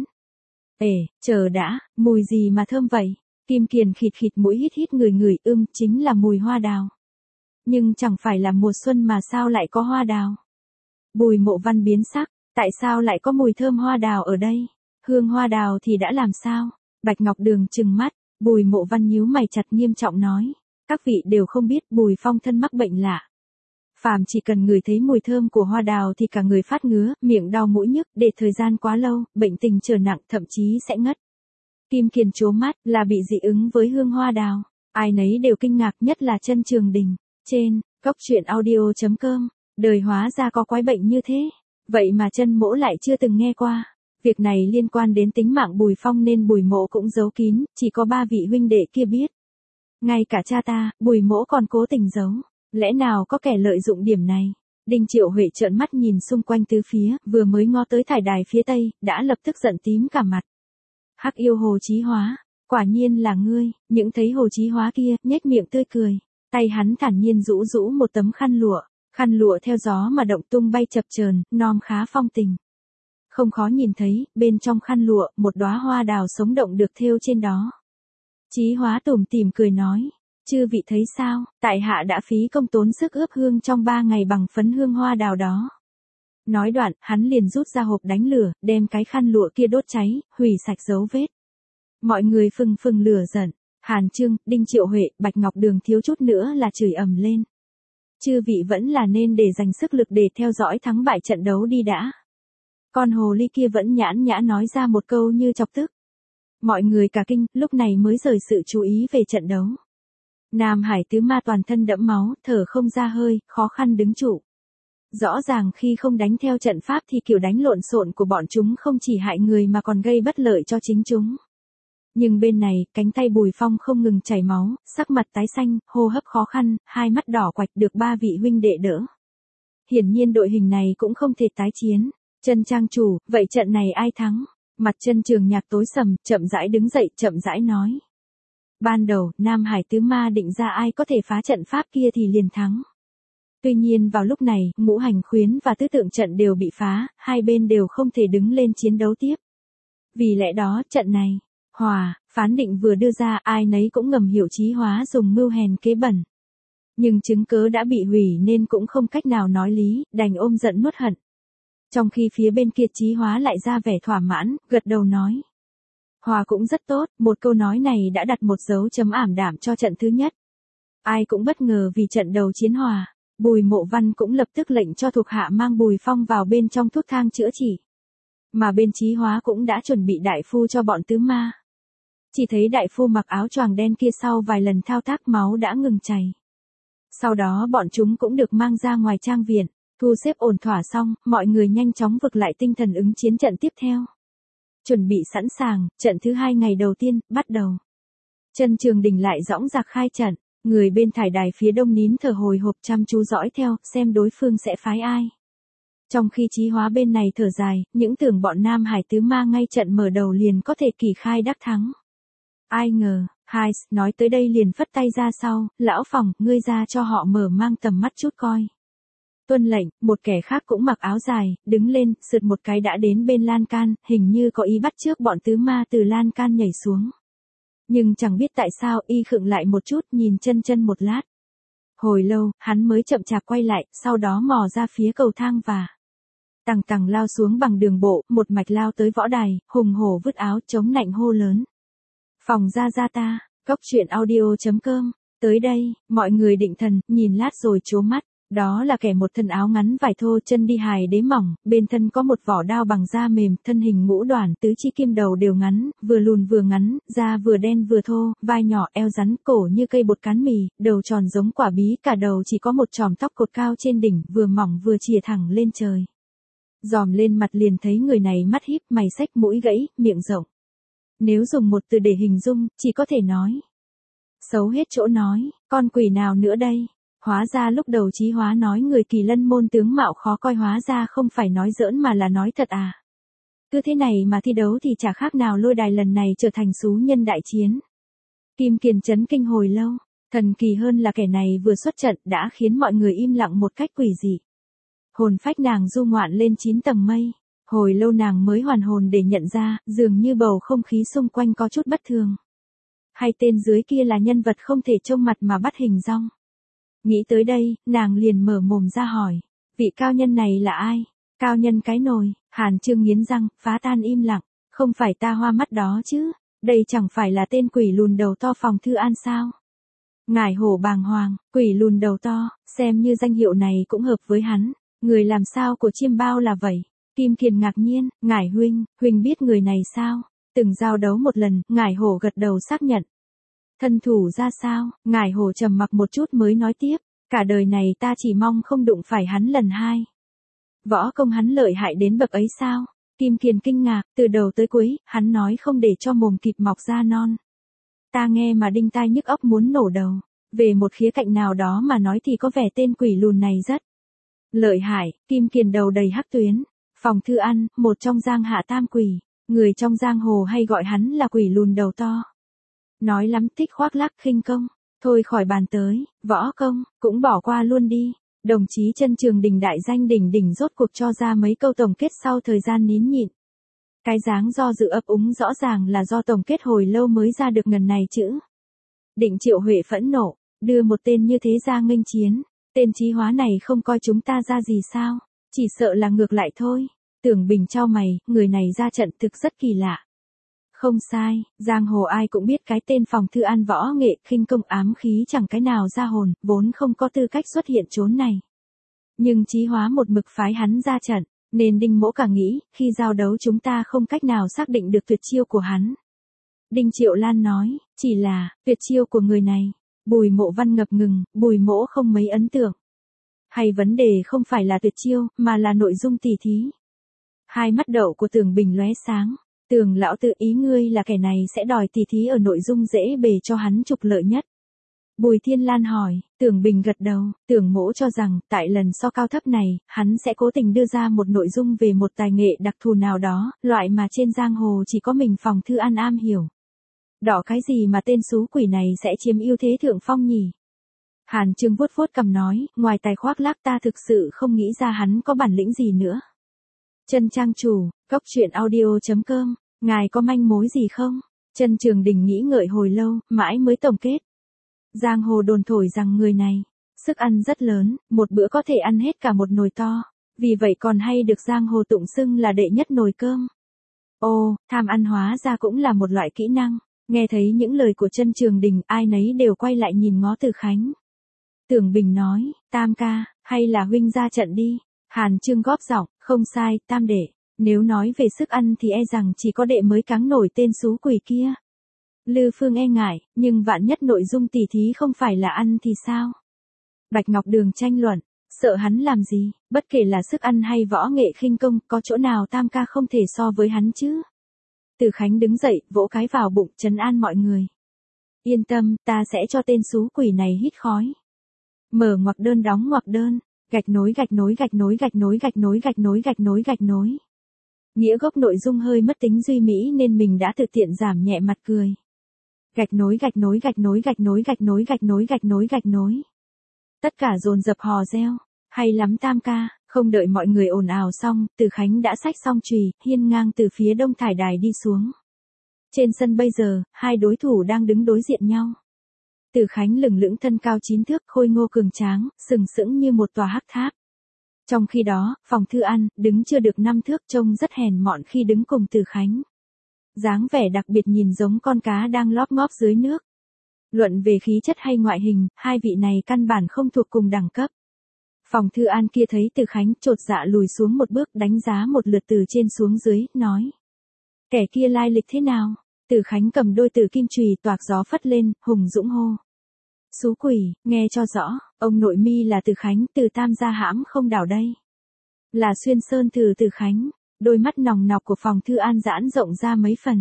Chờ đã, mùi gì mà thơm vậy? Kim Kiền khịt khịt mũi hít người chính là mùi hoa đào. Nhưng chẳng phải là mùa xuân mà sao lại có hoa đào? Bùi Mộ Văn biến sắc, tại sao lại có mùi thơm hoa đào ở đây? Hương hoa đào thì đã làm sao? Bạch Ngọc Đường trừng mắt, Bùi Mộ Văn nhíu mày chặt nghiêm trọng nói. Các vị đều không biết Bùi Phong thân mắc bệnh lạ. Phàm chỉ cần ngửi thấy mùi thơm của hoa đào thì cả người phát ngứa, miệng đau mũi nhức, để thời gian quá lâu, bệnh tình trở nặng thậm chí sẽ ngất. Kim Kiền trố mắt, là bị dị ứng với hương hoa đào. Ai nấy đều kinh ngạc, nhất là Chân Trường Đình. Trên, góc truyện audio.com, đời hóa ra có quái bệnh như thế. Vậy mà Chân Mỗ lại chưa từng nghe qua. Việc này liên quan đến tính mạng Bùi Phong nên Bùi Mỗ cũng giấu kín, chỉ có 3 vị huynh đệ kia biết. Ngay cả cha ta, Bùi Mỗ còn cố tình giấu. Lẽ nào có kẻ lợi dụng điểm này? Đinh Triệu Huệ trợn mắt nhìn xung quanh tứ phía, vừa mới ngó tới thải đài phía tây, đã lập tức giận tím cả mặt. Hắc yêu Hồ Chí Hóa, quả nhiên là ngươi. Những thấy Hồ Chí Hóa kia, nhếch miệng tươi cười. Tay hắn thản nhiên rũ một tấm khăn lụa theo gió mà động tung bay chập chờn, non khá phong tình. Không khó nhìn thấy, bên trong khăn lụa, một đóa hoa đào sống động được thêu trên đó. Chí Hóa tủm tỉm cười nói. Chư vị thấy sao, tại hạ đã phí công tốn sức ướp hương trong 3 ngày bằng phấn hương hoa đào đó. Nói đoạn, hắn liền rút ra hộp đánh lửa, đem cái khăn lụa kia đốt cháy, hủy sạch dấu vết. Mọi người phừng lửa giận. Hàn Trương, Đinh Triệu Huệ, Bạch Ngọc Đường thiếu chút nữa là chửi ầm lên. Chư vị vẫn là nên để dành sức lực để theo dõi thắng bại trận đấu đi đã. Con hồ ly kia vẫn nhãn nhã nói ra một câu như chọc tức. Mọi người cả kinh, lúc này mới rời sự chú ý về trận đấu. Nam Hải Tứ Ma toàn thân đẫm máu, thở không ra hơi, khó khăn đứng trụ. Rõ ràng khi không đánh theo trận pháp thì kiểu đánh lộn xộn của bọn chúng không chỉ hại người mà còn gây bất lợi cho chính chúng. Nhưng bên này, cánh tay Bùi Phong không ngừng chảy máu, sắc mặt tái xanh, hô hấp khó khăn, hai mắt đỏ quạch được ba vị huynh đệ đỡ. Hiển nhiên đội hình này cũng không thể tái chiến. Chân trang chủ, vậy trận này ai thắng? Mặt Chân Trường Nhạc tối sầm, chậm rãi đứng dậy, chậm rãi nói. Ban đầu, Nam Hải Tứ Ma định ra ai có thể phá trận pháp kia thì liền thắng. Tuy nhiên vào lúc này, ngũ hành khuyến và tứ tượng trận đều bị phá, hai bên đều không thể đứng lên chiến đấu tiếp. Vì lẽ đó, trận này, phán định vừa đưa ra, ai nấy cũng ngầm hiểu Chí Hóa dùng mưu hèn kế bẩn. Nhưng chứng cớ đã bị hủy nên cũng không cách nào nói lý, đành ôm giận nuốt hận. Trong khi phía bên kia Chí Hóa lại ra vẻ thỏa mãn, gật đầu nói. Hòa cũng rất tốt, một câu nói này đã đặt một dấu chấm ảm đạm cho trận thứ nhất. Ai cũng bất ngờ vì trận đầu chiến hòa, Bùi Mộ Văn cũng lập tức lệnh cho thuộc hạ mang Bùi Phong vào bên trong thuốc thang chữa trị. Mà bên Chí Hóa cũng đã chuẩn bị đại phu cho bọn tứ ma. Chỉ thấy đại phu mặc áo choàng đen kia sau vài lần thao tác máu đã ngừng chảy. Sau đó bọn chúng cũng được mang ra ngoài trang viện, thu xếp ổn thỏa xong, mọi người nhanh chóng vực lại tinh thần ứng chiến trận tiếp theo. Chuẩn bị sẵn sàng, trận thứ 2 ngày đầu tiên, bắt đầu. Chân Trường Đình lại dõng dạc khai trận, người bên thải đài phía đông nín thở hồi hộp chăm chú dõi theo, xem đối phương sẽ phái ai. Trong khi Chí Hóa bên này thở dài, những tưởng bọn Nam Hải Tứ Ma ngay trận mở đầu liền có thể kỳ khai đắc thắng. Ai ngờ, nói tới đây liền phất tay ra sau, lão Phòng, ngươi ra cho họ mở mang tầm mắt chút coi. Tuân lệnh, một kẻ khác cũng mặc áo dài, đứng lên, sượt một cái đã đến bên lan can, hình như có ý bắt trước bọn tứ ma từ lan can nhảy xuống. Nhưng chẳng biết tại sao y khựng lại một chút nhìn chân một lát. Hồi lâu, hắn mới chậm chạp quay lại, sau đó mò ra phía cầu thang và tằng lao xuống bằng đường bộ, một mạch lao tới võ đài, hùng hổ vứt áo chống nạnh hô lớn. Phòng ra ta, goctruyện.audio.com, tới đây, mọi người định thần, nhìn lát rồi trố mắt. Đó là kẻ một thân áo ngắn vải thô, chân đi hài đế mỏng, bên thân có một vỏ đao bằng da mềm, thân hình ngũ đoàn, tứ chi kim đầu đều ngắn, vừa lùn vừa ngắn, da vừa đen vừa thô, vai nhỏ, eo rắn, cổ như cây bột cán mì, đầu tròn giống quả bí, cả đầu chỉ có một chòm tóc cột cao trên đỉnh, vừa mỏng vừa chìa thẳng lên trời. Dòm lên mặt liền thấy người này mắt híp, mày xách, mũi gãy, miệng rộng. Nếu dùng một từ để hình dung, chỉ có thể nói. Xấu hết chỗ nói, con quỷ nào nữa đây? Hóa ra lúc đầu Chí Hóa nói người Kỳ Lân môn tướng mạo khó coi, hóa ra không phải nói giỡn mà là nói thật à. Cứ thế này mà thi đấu thì chả khác nào lôi đài lần này trở thành xú nhân đại chiến. Kim Kiền chấn kinh hồi lâu, thần kỳ hơn là kẻ này vừa xuất trận đã khiến mọi người im lặng một cách quỷ dị. Hồn phách nàng du ngoạn lên 9 tầng mây, hồi lâu nàng mới hoàn hồn để nhận ra, dường như bầu không khí xung quanh có chút bất thường. Hay tên dưới kia là nhân vật không thể trông mặt mà bắt hình dong. Nghĩ tới đây, nàng liền mở mồm ra hỏi, vị cao nhân này là ai? Cao nhân cái nồi, Hàn Chương nghiến răng, phá tan im lặng, không phải ta hoa mắt đó chứ, đây chẳng phải là tên quỷ lùn đầu to Phòng Thư An sao? Ngải hổ bàng hoàng, quỷ lùn đầu to, xem như danh hiệu này cũng hợp với hắn, người làm sao của chiêm bao là vậy? Kim Kiền ngạc nhiên, Ngải huynh biết người này sao? Từng giao đấu một lần, Ngải hổ gật đầu xác nhận. Thân thủ ra sao? Ngải hổ trầm mặc một chút mới nói tiếp, cả đời này ta chỉ mong không đụng phải hắn lần hai. Võ công hắn lợi hại đến bậc ấy sao? Kim Kiền kinh ngạc, từ đầu tới cuối, hắn nói không để cho mồm kịp mọc da non. Ta nghe mà đinh tai nhức óc muốn nổ đầu, về một khía cạnh nào đó mà nói thì có vẻ tên quỷ lùn này rất lợi hại. Kim Kiền đầu đầy hắc tuyến, Phòng Thư An, một trong giang hạ tam quỷ, người trong giang hồ hay gọi hắn là quỷ lùn đầu to. Nói lắm thích khoác lác khinh công, thôi khỏi bàn tới, võ công, cũng bỏ qua luôn đi. Đồng chí Chân Trường Đình đại danh đỉnh rốt cuộc cho ra mấy câu tổng kết sau thời gian nín nhịn. Cái dáng do dự ấp úng rõ ràng là do tổng kết hồi lâu mới ra được ngần này chữ. Định Triệu Huệ phẫn nộ, đưa một tên như thế ra nghênh chiến, tên Chí Hóa này không coi chúng ta ra gì sao, chỉ sợ là ngược lại thôi. Tưởng Bình chau mày, người này ra trận thực rất kỳ lạ. Không sai, giang hồ ai cũng biết cái tên Phòng Thư An võ nghệ khinh công ám khí chẳng cái nào ra hồn, vốn không có tư cách xuất hiện chốn này. Nhưng Chí Hóa một mực phái hắn ra trận, nên Đinh Mỗ cả nghĩ, khi giao đấu chúng ta không cách nào xác định được tuyệt chiêu của hắn. Đinh Triệu Lan nói, chỉ là, tuyệt chiêu của người này. Bùi Mộ Văn ngập ngừng, Bùi Mỗ không mấy ấn tượng. Hay vấn đề không phải là tuyệt chiêu, mà là nội dung tỉ thí. Hai mắt đậu của Tưởng Bình lóe sáng. Tưởng lão tự ý ngươi là kẻ này sẽ đòi tỉ thí ở nội dung dễ bề cho hắn trục lợi nhất. Bùi Thiên Lan hỏi, Tưởng Bình gật đầu, Tưởng mỗ cho rằng, tại lần so cao thấp này, hắn sẽ cố tình đưa ra một nội dung về một tài nghệ đặc thù nào đó, loại mà trên giang hồ chỉ có mình Phòng Thư An am hiểu. Đỏ cái gì mà tên xú quỷ này sẽ chiếm ưu thế thượng phong nhỉ? Hàn Trương vuốt vuốt cằm nói, ngoài tài khoác lác ta thực sự không nghĩ ra hắn có bản lĩnh gì nữa. Chân trang chủ, góc truyện audio.com, ngài có manh mối gì không? Chân Trường Đình nghĩ ngợi hồi lâu, mãi mới tổng kết. Giang hồ đồn thổi rằng người này, sức ăn rất lớn, một bữa có thể ăn hết cả một nồi to, vì vậy còn hay được giang hồ tụng xưng là đệ nhất nồi cơm. Ồ, tham ăn hóa ra cũng là một loại kỹ năng. Nghe thấy những lời của Chân Trường Đình, ai nấy đều quay lại nhìn ngó Từ Khánh. Tưởng Bình nói, Tam ca, hay là huynh ra trận đi. Hàn Trương góp giọng, không sai, Tam đệ. Nếu nói về sức ăn thì e rằng chỉ có đệ mới cáng nổi tên xú quỷ kia. Lư Phương e ngại, nhưng vạn nhất nội dung tỉ thí không phải là ăn thì sao? Bạch Ngọc Đường tranh luận, sợ hắn làm gì, bất kể là sức ăn hay võ nghệ khinh công, có chỗ nào Tam ca không thể so với hắn chứ? Từ Khánh đứng dậy, vỗ cái vào bụng, trấn an mọi người. Yên tâm, ta sẽ cho tên xú quỷ này hít khói. Mở ngoặc đơn đóng ngoặc đơn, gạch nối gạch nối gạch nối gạch nối gạch nối gạch nối gạch nối gạch nối. Nghĩa gốc nội dung hơi mất tính duy mỹ nên mình đã thực tiện giảm nhẹ mặt cười. Gạch nối gạch nối gạch nối gạch nối gạch nối gạch nối gạch nối gạch nối. Tất cả dồn dập hò reo, hay lắm Tam ca. Không đợi mọi người ồn ào xong, Từ Khánh đã xách xong chùy, hiên ngang từ phía đông thải đài đi xuống. Trên sân bây giờ, hai đối thủ đang đứng đối diện nhau. Từ Khánh lừng lững thân cao 9 thước, khôi ngô cường tráng, sừng sững như một tòa hắc tháp. Trong khi đó, Phòng Thư An, đứng chưa được 5 thước trông rất hèn mọn khi đứng cùng Từ Khánh. Dáng vẻ đặc biệt nhìn giống con cá đang lóp ngóp dưới nước. Luận về khí chất hay ngoại hình, hai vị này căn bản không thuộc cùng đẳng cấp. Phòng Thư An kia thấy Từ Khánh chột dạ lùi xuống một bước, đánh giá một lượt từ trên xuống dưới, nói. Kẻ kia lai lịch thế nào? Từ Khánh cầm đôi tử kim chùy toạc gió phất lên, hùng dũng hô. Xú quỷ, nghe cho rõ, ông nội mi là Từ Khánh, từ Tam gia hãm không đảo đây. Là Xuyên Sơn từ Từ Khánh, đôi mắt nòng nọc của Phòng Thư An giãn rộng ra mấy phần.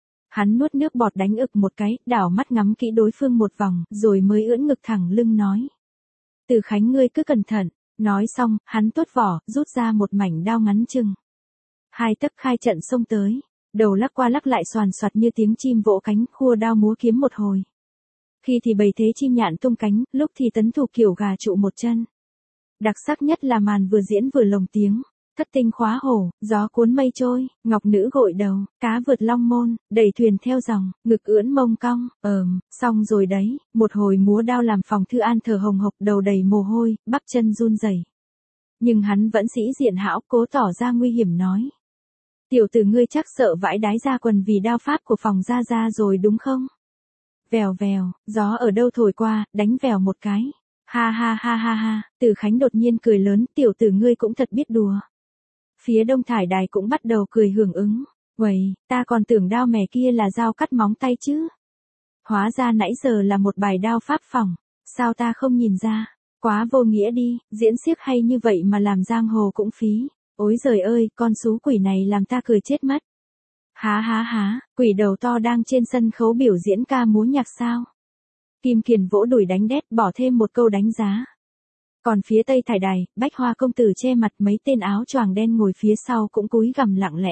Hắn nuốt nước bọt đánh ực một cái, đảo mắt ngắm kỹ đối phương một vòng, rồi mới ưỡn ngực thẳng lưng nói. Từ Khánh ngươi cứ cẩn thận. Nói xong, hắn tuốt vỏ, rút ra một mảnh đao ngắn chừng. Hai tấc khai trận xông tới, đầu lắc qua lắc lại xoàn xoạt như tiếng chim vỗ cánh, khua đao múa kiếm một hồi. Khi thì bầy thế chim nhạn tung cánh, lúc thì tấn thủ kiểu gà trụ một chân. Đặc sắc nhất là màn vừa diễn vừa lồng tiếng. Thất tinh khóa hổ, gió cuốn mây trôi, ngọc nữ gội đầu, cá vượt long môn, đẩy thuyền theo dòng, ngực ưỡn mông cong, xong rồi đấy, một hồi múa đao làm Phòng Thư An thở hồng hộc, đầu đầy mồ hôi, bắp chân run rẩy. Nhưng hắn vẫn sĩ diện hão, cố tỏ ra nguy hiểm nói. Tiểu tử ngươi chắc sợ vãi đái ra quần vì đao pháp của Phòng gia gia rồi đúng không? Vèo vèo, gió ở đâu thổi qua, đánh vèo một cái. Ha ha ha ha ha, Từ Khánh đột nhiên cười lớn, tiểu tử ngươi cũng thật biết đùa. Phía đông thải đài cũng bắt đầu cười hưởng ứng. Uầy, ta còn tưởng đao mè kia là dao cắt móng tay chứ. Hóa ra nãy giờ là một bài đao pháp phỏng. Sao ta không nhìn ra? Quá vô nghĩa đi, diễn xiếc hay như vậy mà làm giang hồ cũng phí. Ôi giời ơi, con xú quỷ này làm ta cười chết mất. Há há há, quỷ đầu to đang trên sân khấu biểu diễn ca múa nhạc sao? Kim Kiền vỗ đùi đánh đét, bỏ thêm một câu đánh giá. Còn phía tây thải đài, Bách Hoa công tử che mặt, mấy tên áo choàng đen ngồi phía sau cũng cúi gằm lặng lẽ.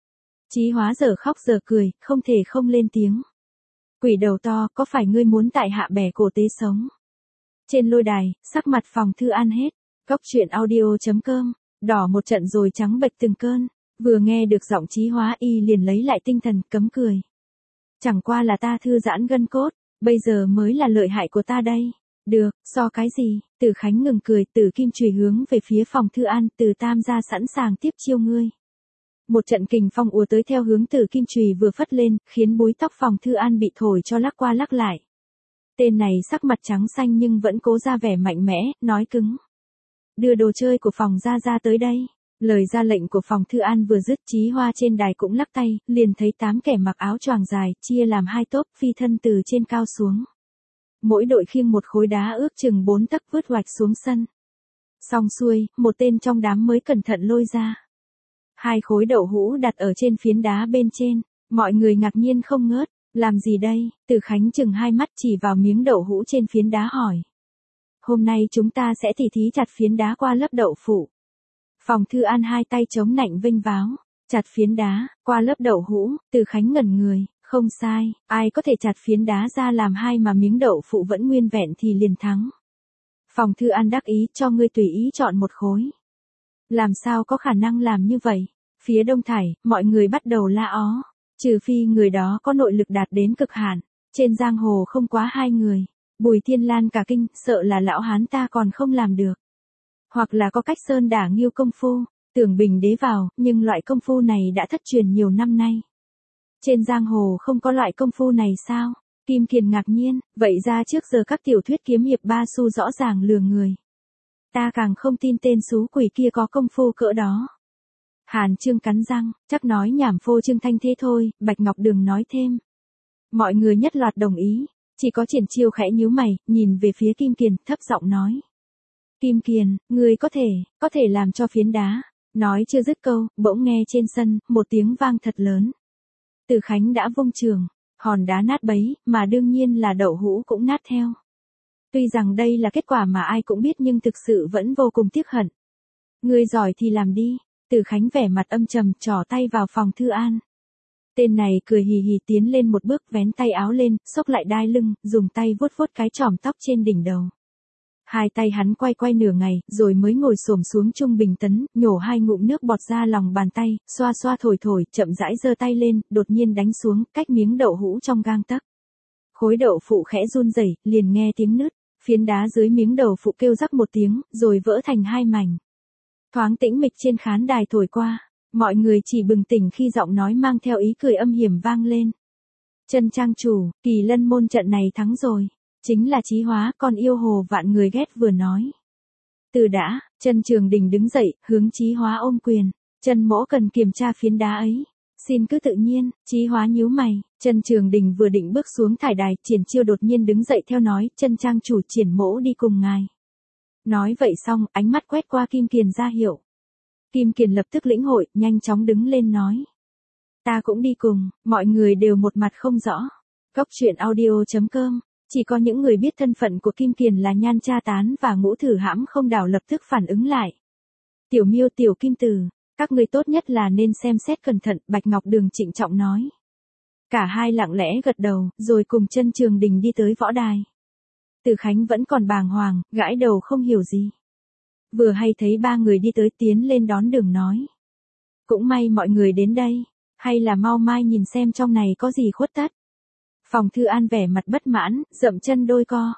Chí Hóa giờ khóc giờ cười, không thể không lên tiếng. Quỷ đầu to, có phải ngươi muốn tại hạ bẻ cổ tế sống? Trên lôi đài, sắc mặt Phòng Thư An hết. Góc truyện audio.com, đỏ một trận rồi trắng bệch từng cơn. Vừa nghe được giọng Chí Hóa y liền lấy lại tinh thần, cấm cười. Chẳng qua là ta thư giãn gân cốt, bây giờ mới là lợi hại của ta đây. Được, so cái gì? Từ Khánh ngừng cười, Tử kim chùy hướng về phía Phòng Thư An, Từ Tam gia sẵn sàng tiếp chiêu ngươi. Một trận kình phong ùa tới theo hướng Tử kim chùy vừa phất lên, khiến búi tóc Phòng Thư An bị thổi cho lắc qua lắc lại. Tên này sắc mặt trắng xanh nhưng vẫn cố ra vẻ mạnh mẽ, nói cứng. Đưa đồ chơi của Phòng gia gia tới đây. Lời ra lệnh của Phòng Thư An vừa dứt, Chí Hoa trên đài cũng lắc tay, liền thấy 8 kẻ mặc áo choàng dài, chia làm 2 tốp, phi thân từ trên cao xuống. Mỗi đội khiêng một khối đá ước chừng 4 tấc vứt hoạch xuống sân. Xong xuôi, một tên trong đám mới cẩn thận lôi ra 2 khối đậu hũ đặt ở trên phiến đá bên trên. Mọi người ngạc nhiên không ngớt. Làm gì đây? Từ Khánh chừng 2 mắt chỉ vào miếng đậu hũ trên phiến đá hỏi. Hôm nay chúng ta sẽ tỉ thí chặt phiến đá qua lớp đậu phụ. Phòng Thư An 2 tay chống nạnh vênh váo. Chặt phiến đá, qua lớp đậu hũ. Từ Khánh ngẩn người. Không sai, ai có thể chặt phiến đá ra làm 2 mà miếng đậu phụ vẫn nguyên vẹn thì liền thắng. Phòng Thư An đắc ý cho ngươi tùy ý chọn một khối. Làm sao có khả năng làm như vậy? Phía Đông Thải, mọi người bắt đầu la ó. Trừ phi người đó có nội lực đạt đến cực hạn. Trên giang hồ không quá 2 người. Bùi Thiên Lan cả kinh, sợ là lão hán ta còn không làm được. Hoặc là có cách sơn đả nghiêu công phu, tưởng bình đế vào, nhưng loại công phu này đã thất truyền nhiều năm nay. Trên giang hồ không có loại công phu này sao? Kim Kiền ngạc nhiên, vậy ra trước giờ các tiểu thuyết kiếm hiệp ba xu rõ ràng lừa người. Ta càng không tin tên xú quỷ kia có công phu cỡ đó. Hàn Trương cắn răng, chắc nói nhảm phô trương thanh thế thôi, Bạch Ngọc Đường nói thêm. Mọi người nhất loạt đồng ý, chỉ có Triển Chiêu khẽ nhíu mày, nhìn về phía Kim Kiền, thấp giọng nói. Kim Kiền, ngươi có thể làm cho phiến đá. Nói chưa dứt câu, bỗng nghe trên sân, một tiếng vang thật lớn. Từ Khánh đã vung trường, hòn đá nát bấy, mà đương nhiên là đậu hũ cũng nát theo. Tuy rằng đây là kết quả mà ai cũng biết nhưng thực sự vẫn vô cùng tiếc hận. Ngươi giỏi thì làm đi. Từ Khánh vẻ mặt âm trầm trỏ tay vào Phòng Thư An. Tên này cười hì hì tiến lên một bước vén tay áo lên, xốc lại đai lưng, dùng tay vuốt vuốt cái chòm tóc trên đỉnh đầu. 2 tay hắn quay quay nửa ngày, rồi mới ngồi xổm xuống trung bình tấn, nhổ 2 ngụm nước bọt ra lòng bàn tay, xoa xoa thổi thổi, chậm rãi giơ tay lên, đột nhiên đánh xuống, cách miếng đậu hũ trong gang tấc. Khối đậu phụ khẽ run rẩy, liền nghe tiếng nứt, phiến đá dưới miếng đậu phụ kêu rắc một tiếng, rồi vỡ thành 2 mảnh. Thoáng tĩnh mịch trên khán đài thổi qua, mọi người chỉ bừng tỉnh khi giọng nói mang theo ý cười âm hiểm vang lên. Chân trang chủ, Kỳ Lân môn trận này thắng rồi. Chính là Chí Hóa, con yêu hồ vạn người ghét vừa nói. Từ đã, Chân Trường Đình đứng dậy, hướng Chí Hóa ôm quyền. Chân mỗ cần kiểm tra phiến đá ấy. Xin cứ tự nhiên. Chí Hóa nhíu mày. Chân Trường Đình vừa định bước xuống thải đài, Triển Chiêu đột nhiên đứng dậy theo nói, Chân trang chủ Triển mỗ đi cùng ngài. Nói vậy xong, ánh mắt quét qua Kim Kiền ra hiệu. Kim Kiền lập tức lĩnh hội, nhanh chóng đứng lên nói. Ta cũng đi cùng. Mọi người đều một mặt không rõ. Cốc truyện audio.com. Chỉ có những người biết thân phận của Kim Kiền là Nhan Cha Tán và Ngũ Thử Hãm Không Đảo lập tức phản ứng lại. Tiểu Miêu Tiểu Kim Tử, các ngươi tốt nhất là nên xem xét cẩn thận, Bạch Ngọc Đường trịnh trọng nói. Cả hai lặng lẽ gật đầu, rồi cùng Chân Trường Đình đi tới võ đài. Từ Khánh vẫn còn bàng hoàng, gãi đầu không hiểu gì. Vừa hay thấy 3 người đi tới tiến lên đón đường nói. Cũng may mọi người đến đây, hay là mau mai nhìn xem trong này có gì khuất tất. Phòng Thư An vẻ mặt bất mãn, dậm chân đôi co.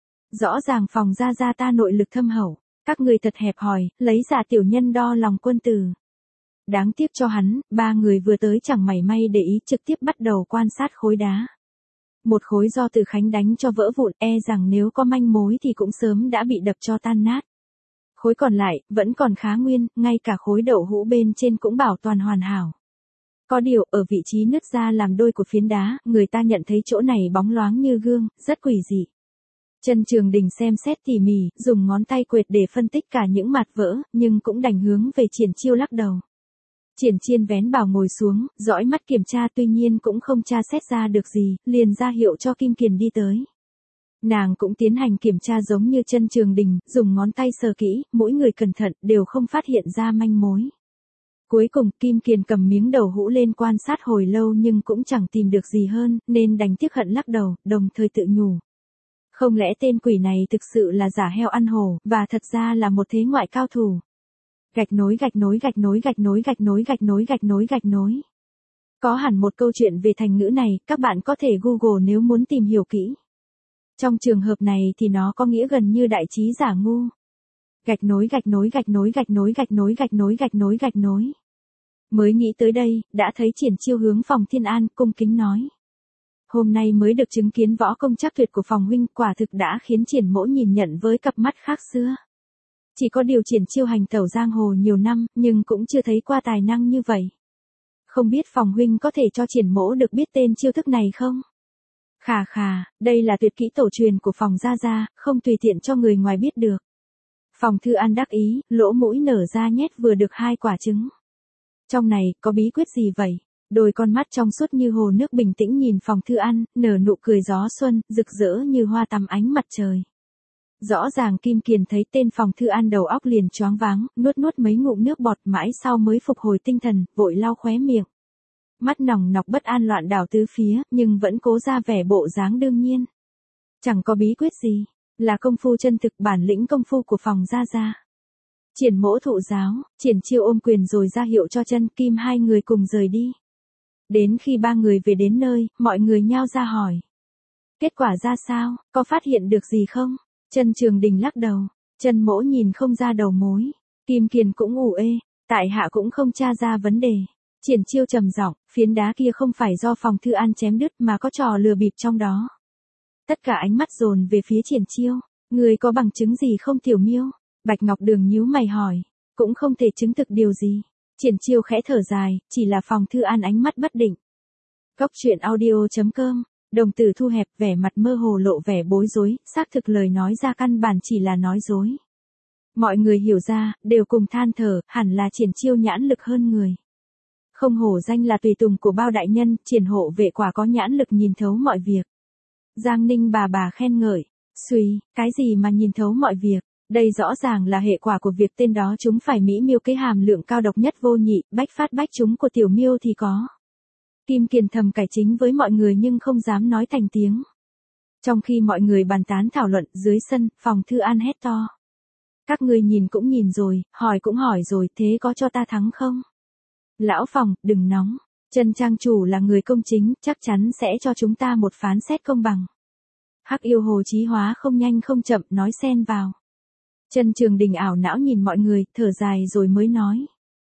Rõ ràng Phòng gia ta nội lực thâm hậu, các người thật hẹp hòi, lấy giả tiểu nhân đo lòng quân tử. Đáng tiếc cho hắn, 3 người vừa tới chẳng mảy may để ý, trực tiếp bắt đầu quan sát khối đá. Một khối do Từ Khánh đánh cho vỡ vụn, rằng nếu có manh mối thì cũng sớm đã bị đập cho tan nát. Khối còn lại, vẫn còn khá nguyên, ngay cả khối đậu hũ bên trên cũng bảo toàn hoàn hảo. Có điều, ở vị trí nứt ra làm đôi của phiến đá, người ta nhận thấy chỗ này bóng loáng như gương, rất quỷ dị. Chân Trường Đình xem xét tỉ mỉ, dùng ngón tay quệt để phân tích cả những mặt vỡ, nhưng cũng đành hướng về Triển Chiêu lắc đầu. Triển Chiên vén bảo ngồi xuống, dõi mắt kiểm tra tuy nhiên cũng không tra xét ra được gì, liền ra hiệu cho Kim Kiền đi tới. Nàng cũng tiến hành kiểm tra giống như Chân Trường Đình, dùng ngón tay sờ kỹ, mỗi người cẩn thận, đều không phát hiện ra manh mối. Cuối cùng, Kim Kiền cầm miếng đậu hũ lên quan sát hồi lâu nhưng cũng chẳng tìm được gì hơn, nên đành tiếc hận lắc đầu, đồng thời tự nhủ. Không lẽ tên quỷ này thực sự là giả heo ăn hổ, và thật ra là một thế ngoại cao thủ. Gạch nối gạch nối gạch nối gạch nối gạch nối gạch nối gạch nối gạch nối. Có hẳn một câu chuyện về thành ngữ này, các bạn có thể Google nếu muốn tìm hiểu kỹ. Trong trường hợp này thì nó có nghĩa gần như đại trí giả ngu. Gạch nối gạch nối gạch nối gạch nối gạch nối gạch nối gạch nối gạch nối. Mới nghĩ tới đây, đã thấy Triển Chiêu hướng Phòng Thiên An cung kính nói. Hôm nay mới được chứng kiến võ công chắc tuyệt của Phòng huynh, quả thực đã khiến Triển mỗ nhìn nhận với cặp mắt khác xưa. Chỉ có điều Triển Chiêu hành tẩu giang hồ nhiều năm, nhưng cũng chưa thấy qua tài năng như vậy. Không biết Phòng huynh có thể cho Triển mỗ được biết tên chiêu thức này không? Khà, đây là tuyệt kỹ tổ truyền của Phòng gia, không tùy tiện cho người ngoài biết được. Phòng Thư An đắc ý, lỗ mũi nở ra nhét vừa được 2 quả trứng. Trong này, có bí quyết gì vậy? Đôi con mắt trong suốt như hồ nước bình tĩnh nhìn Phòng Thư An, nở nụ cười gió xuân, rực rỡ như hoa tắm ánh mặt trời. Rõ ràng Kim Kiền thấy tên Phòng Thư An đầu óc liền choáng váng, nuốt mấy ngụm nước bọt mãi sau mới phục hồi tinh thần, vội lau khóe miệng. Mắt nòng nọc bất an loạn đảo tứ phía, nhưng vẫn cố ra vẻ bộ dáng đương nhiên. Chẳng có bí quyết gì, là công phu chân thực bản lĩnh công phu của Phòng gia gia. Triển Mỗ thụ giáo, Triển Chiêu ôm quyền rồi ra hiệu cho Chân Kim hai người cùng rời đi. Đến khi 3 người về đến nơi, mọi người nhao ra hỏi. Kết quả ra sao, có phát hiện được gì không? Chân Trường Đình lắc đầu, Chân Mỗ nhìn không ra đầu mối. Kim Kiền cũng ủ ê, tại hạ cũng không tra ra vấn đề. Triển Chiêu trầm giọng, phiến đá kia không phải do Phòng Thư An chém đứt mà có trò lừa bịp trong đó. Tất cả ánh mắt dồn về phía Triển Chiêu, người có bằng chứng gì không Tiểu Miêu? Bạch Ngọc Đường nhíu mày hỏi, cũng không thể chứng thực điều gì. Triển Chiêu khẽ thở dài, chỉ là Phòng Thư An ánh mắt bất định. Góc truyện audio.com, đồng tử thu hẹp vẻ mặt mơ hồ lộ vẻ bối rối, xác thực lời nói ra căn bản chỉ là nói dối. Mọi người hiểu ra, đều cùng than thở, hẳn là Triển Chiêu nhãn lực hơn người. Không hổ danh là tùy tùng của bao đại nhân, Triển hộ vệ quả có nhãn lực nhìn thấu mọi việc. Giang Ninh bà khen ngợi, suy, cái gì mà nhìn thấu mọi việc, đây rõ ràng là hệ quả của việc tên đó chúng phải mỹ miêu cái hàm lượng cao độc nhất vô nhị, bách phát bách chúng của Tiểu Miêu thì có. Kim Kiền thầm cải chính với mọi người nhưng không dám nói thành tiếng. Trong khi mọi người bàn tán thảo luận dưới sân, Phòng Thư An hét to. Các ngươi nhìn cũng nhìn rồi, hỏi cũng hỏi rồi, thế có cho ta thắng không? Lão Phòng, đừng nóng. Chân trang chủ là người công chính, chắc chắn sẽ cho chúng ta một phán xét công bằng. Hắc yêu Hồ Chí Hóa không nhanh không chậm nói xen vào. Chân Trường Đình ảo não nhìn mọi người, thở dài rồi mới nói.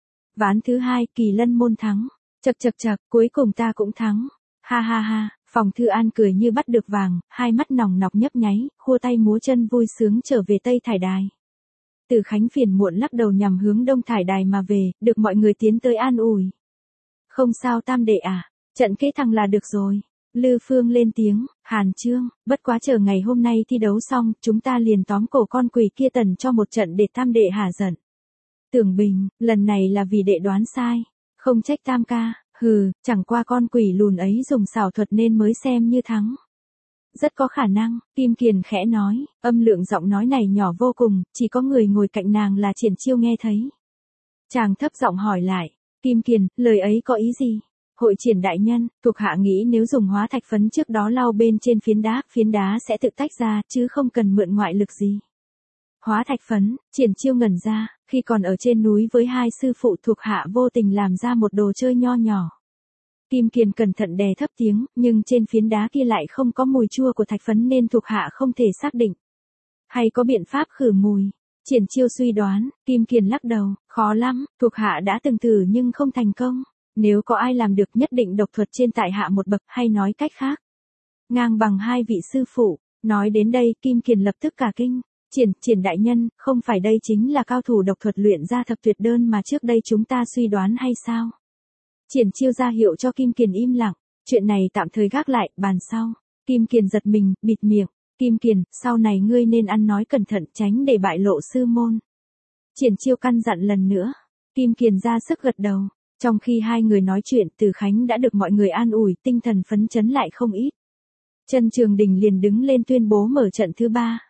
Ván thứ 2, Kỳ Lân môn thắng. Chậc, cuối cùng ta cũng thắng. Ha ha ha, Phòng Thư An cười như bắt được vàng, hai mắt nòng nọc nhấp nháy, khua tay múa chân vui sướng trở về Tây Thải Đài. Từ Khánh phiền muộn lắc đầu nhằm hướng Đông Thải Đài mà về, được mọi người tiến tới an ủi. Không sao Tam đệ à, trận kế thằng là được rồi. Lư Phương lên tiếng, Hàn Trương, bất quá chờ ngày hôm nay thi đấu xong, chúng ta liền tóm cổ con quỷ kia tần cho một trận để Tam đệ hả giận. Tưởng Bình, lần này là vì đệ đoán sai, không trách Tam ca, hừ, chẳng qua con quỷ lùn ấy dùng xảo thuật nên mới xem như thắng. Rất có khả năng, Kim Kiền khẽ nói, âm lượng giọng nói này nhỏ vô cùng, chỉ có người ngồi cạnh nàng là Triển Chiêu nghe thấy. Chàng thấp giọng hỏi lại, Kim Kiền, lời ấy có ý gì? Hội Triển đại nhân, thuộc hạ nghĩ nếu dùng hóa thạch phấn trước đó lau bên trên phiến đá sẽ tự tách ra, chứ không cần mượn ngoại lực gì. Hóa thạch phấn, Triển Chiêu ngẩn ra, khi còn ở trên núi với 2 sư phụ thuộc hạ vô tình làm ra một đồ chơi nho nhỏ. Kim Kiền cẩn thận đè thấp tiếng, nhưng trên phiến đá kia lại không có mùi chua của thạch phấn nên thuộc hạ không thể xác định. Hay có biện pháp khử mùi? Triển Chiêu suy đoán, Kim Kiền lắc đầu, khó lắm, thuộc hạ đã từng thử nhưng không thành công. Nếu có ai làm được nhất định độc thuật trên tại hạ một bậc, hay nói cách khác. Ngang bằng 2 vị sư phụ, nói đến đây Kim Kiền lập tức cả kinh. Triển đại nhân, không phải đây chính là cao thủ độc thuật luyện ra thập tuyệt đơn mà trước đây chúng ta suy đoán hay sao? Triển Chiêu ra hiệu cho Kim Kiền im lặng, chuyện này tạm thời gác lại, bàn sau. Kim Kiền giật mình, bịt miệng, Kim Kiền, sau này ngươi nên ăn nói cẩn thận tránh để bại lộ sư môn. Triển Chiêu căn dặn lần nữa, Kim Kiền ra sức gật đầu, trong khi hai người nói chuyện Từ Khánh đã được mọi người an ủi, tinh thần phấn chấn lại không ít. Chân Trường Đình liền đứng lên tuyên bố mở trận thứ 3.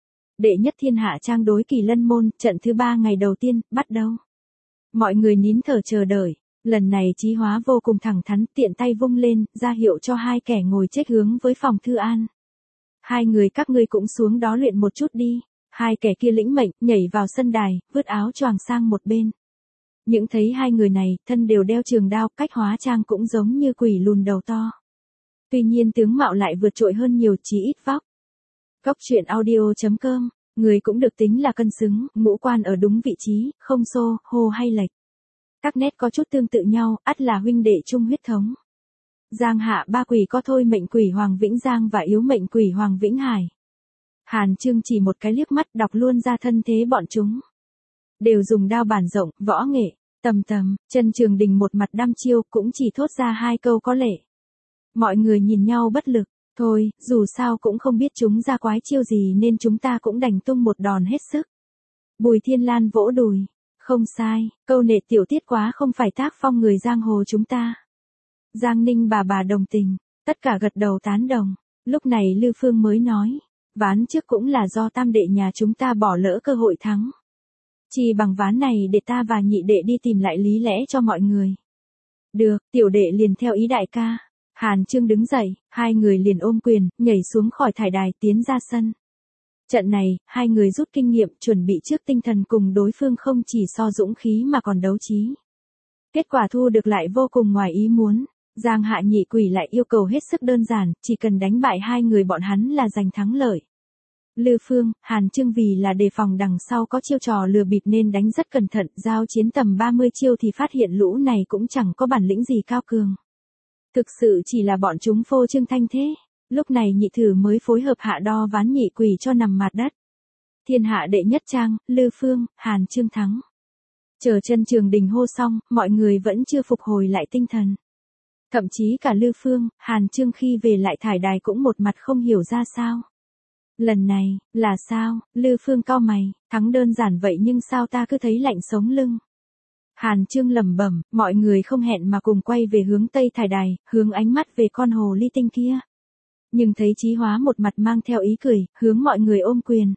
Đệ nhất thiên hạ trang đối Kỳ Lân môn, trận thứ 3 ngày đầu tiên, bắt đầu. Mọi người nín thở chờ đợi. Lần này Chí Hóa vô cùng thẳng thắn, tiện tay vung lên, ra hiệu cho 2 kẻ ngồi chết hướng với Phòng Thư An. 2 người các ngươi cũng xuống đó luyện một chút đi. 2 kẻ kia lĩnh mệnh, nhảy vào sân đài, vứt áo choàng sang một bên. Những thấy 2 người này, thân đều đeo trường đao, cách hóa trang cũng giống như quỷ lùn đầu to. Tuy nhiên tướng mạo lại vượt trội hơn nhiều, chí ít vóc. Góc truyện audio.com, người cũng được tính là cân xứng, ngũ quan ở đúng vị trí, không xô, hô hay lệch. Các nét có chút tương tự nhau, ắt là huynh đệ chung huyết thống. Giang hạ 3 quỷ có thôi mệnh quỷ Hoàng Vĩnh Giang và yếu mệnh quỷ Hoàng Vĩnh Hải. Hàn Trương chỉ một cái liếc mắt đọc luôn ra thân thế bọn chúng. Đều dùng đao bản rộng, võ nghệ, tầm, Chân Trường Đình một mặt đăm chiêu cũng chỉ thốt ra 2 câu có lệ. Mọi người nhìn nhau bất lực, thôi, dù sao cũng không biết chúng ra quái chiêu gì nên chúng ta cũng đành tung một đòn hết sức. Bùi Thiên Lan vỗ đùi. Không sai, câu nệ tiểu tiết quá không phải tác phong người giang hồ chúng ta. Giang Ninh bà đồng tình, tất cả gật đầu tán đồng. Lúc này Lư Phương mới nói, ván trước cũng là do tam đệ nhà chúng ta bỏ lỡ cơ hội thắng. Chỉ bằng ván này để ta và nhị đệ đi tìm lại lý lẽ cho mọi người. Được, tiểu đệ liền theo ý đại ca. Hàn Chương đứng dậy, hai người liền ôm quyền, nhảy xuống khỏi thải đài tiến ra sân. Trận này, hai người rút kinh nghiệm chuẩn bị trước tinh thần cùng đối phương không chỉ so dũng khí mà còn đấu trí. Kết quả thu được lại vô cùng ngoài ý muốn. Giang Hạ Nhị Quỷ lại yêu cầu hết sức đơn giản, chỉ cần đánh bại hai người bọn hắn là giành thắng lợi. Lư Phương, Hàn Chương vì là đề phòng đằng sau có chiêu trò lừa bịp nên đánh rất cẩn thận, giao chiến tầm 30 chiêu thì phát hiện lũ này cũng chẳng có bản lĩnh gì cao cường. Thực sự chỉ là bọn chúng phô trương thanh thế. Lúc này Nhị Thử mới phối hợp hạ đo ván Nhị Quỷ cho nằm mặt đất. Thiên hạ đệ nhất trang, Lư Phương, Hàn Chương thắng. Chờ chân trường đình hô xong, mọi người vẫn chưa phục hồi lại tinh thần. Thậm chí cả Lư Phương, Hàn Chương khi về lại thải đài cũng một mặt không hiểu ra sao. Lần này, là sao? Lư Phương cau mày, thắng đơn giản vậy nhưng sao ta cứ thấy lạnh sống lưng. Hàn Chương lẩm bẩm, mọi người không hẹn mà cùng quay về hướng tây thải đài, hướng ánh mắt về con hồ ly tinh kia. Nhưng thấy Chí Hóa một mặt mang theo ý cười, hướng mọi người ôm quyền.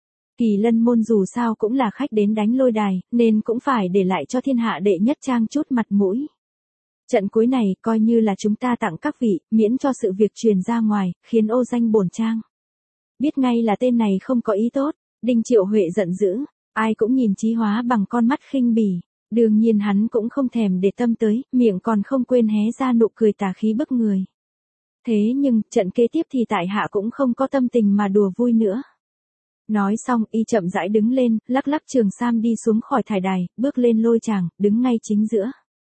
Kỳ Lân môn dù sao cũng là khách đến đánh lôi đài, nên cũng phải để lại cho thiên hạ đệ nhất trang chút mặt mũi. Trận cuối này coi như là chúng ta tặng các vị, miễn cho sự việc truyền ra ngoài, khiến ô danh bổn trang. Biết ngay là tên này không có ý tốt, Đinh Triệu Huệ giận dữ, ai cũng nhìn Chí Hóa bằng con mắt khinh bỉ. Đương nhiên hắn cũng không thèm để tâm tới, miệng còn không quên hé ra nụ cười tà khí bức người. Thế nhưng, trận kế tiếp thì tại hạ cũng không có tâm tình mà đùa vui nữa. Nói xong, y chậm rãi đứng lên, lắc lắc trường sam đi xuống khỏi thải đài, bước lên lôi tràng, đứng ngay chính giữa.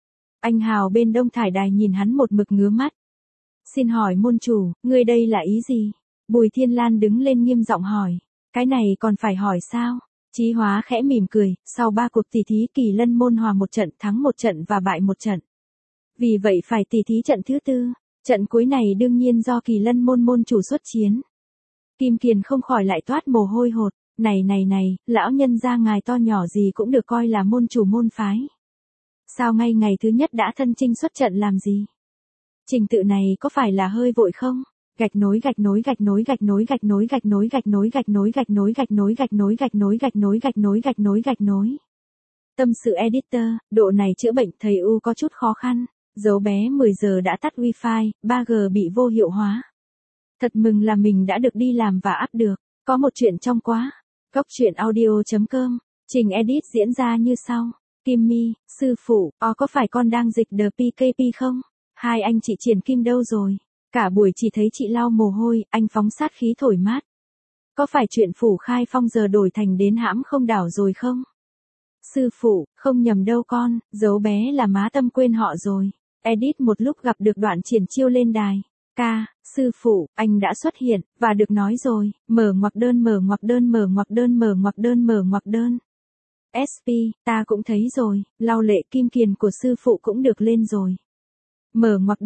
Anh Hào bên đông thải đài nhìn hắn một mực ngứa mắt. Xin hỏi môn chủ, ngươi đây là ý gì? Bùi Thiên Lan đứng lên nghiêm giọng hỏi. Cái này còn phải hỏi sao? Chí Hóa khẽ mỉm cười, sau 3 cuộc tỷ thí Kỳ Lân môn hòa một trận, thắng một trận và bại một trận. Vì vậy phải tỷ thí trận thứ 4, trận cuối này đương nhiên do Kỳ Lân môn môn chủ xuất chiến. Kim Kiền không khỏi lại toát mồ hôi hột, này, lão nhân gia ngài to nhỏ gì cũng được coi là môn chủ môn phái. Sao ngay ngày thứ nhất đã thân chinh xuất trận làm gì? Trình tự này có phải là hơi vội không? Gạch nối. Tâm sự editor, độ này chữa bệnh thầy U có chút khó khăn. Dấu bé 10 giờ đã tắt wifi, 3G bị vô hiệu hóa. Thật mừng là mình đã được đi làm và up được. Có một chuyện trong quá. Góc truyện audio.com. Trình edit diễn ra như sau. Kim Mi, sư phụ, có phải con đang dịch The PKP không? Hai anh chị Triển Kim đâu rồi? Cả buổi chỉ thấy chị lau mồ hôi, anh phóng sát khí thổi mát. Có phải chuyện Phủ Khai Phong giờ đổi thành đến hãm không đảo rồi không? Sư phụ, không nhầm đâu con, dấu bé là má Tâm quên họ rồi. Edit một lúc gặp được đoạn triển chiêu lên đài. Ca, sư phụ, anh đã xuất hiện, và được nói rồi, mở ngoặc đơn. SP, ta cũng thấy rồi, lau lệ kim kiền của sư phụ cũng được lên rồi. Mở ngoặc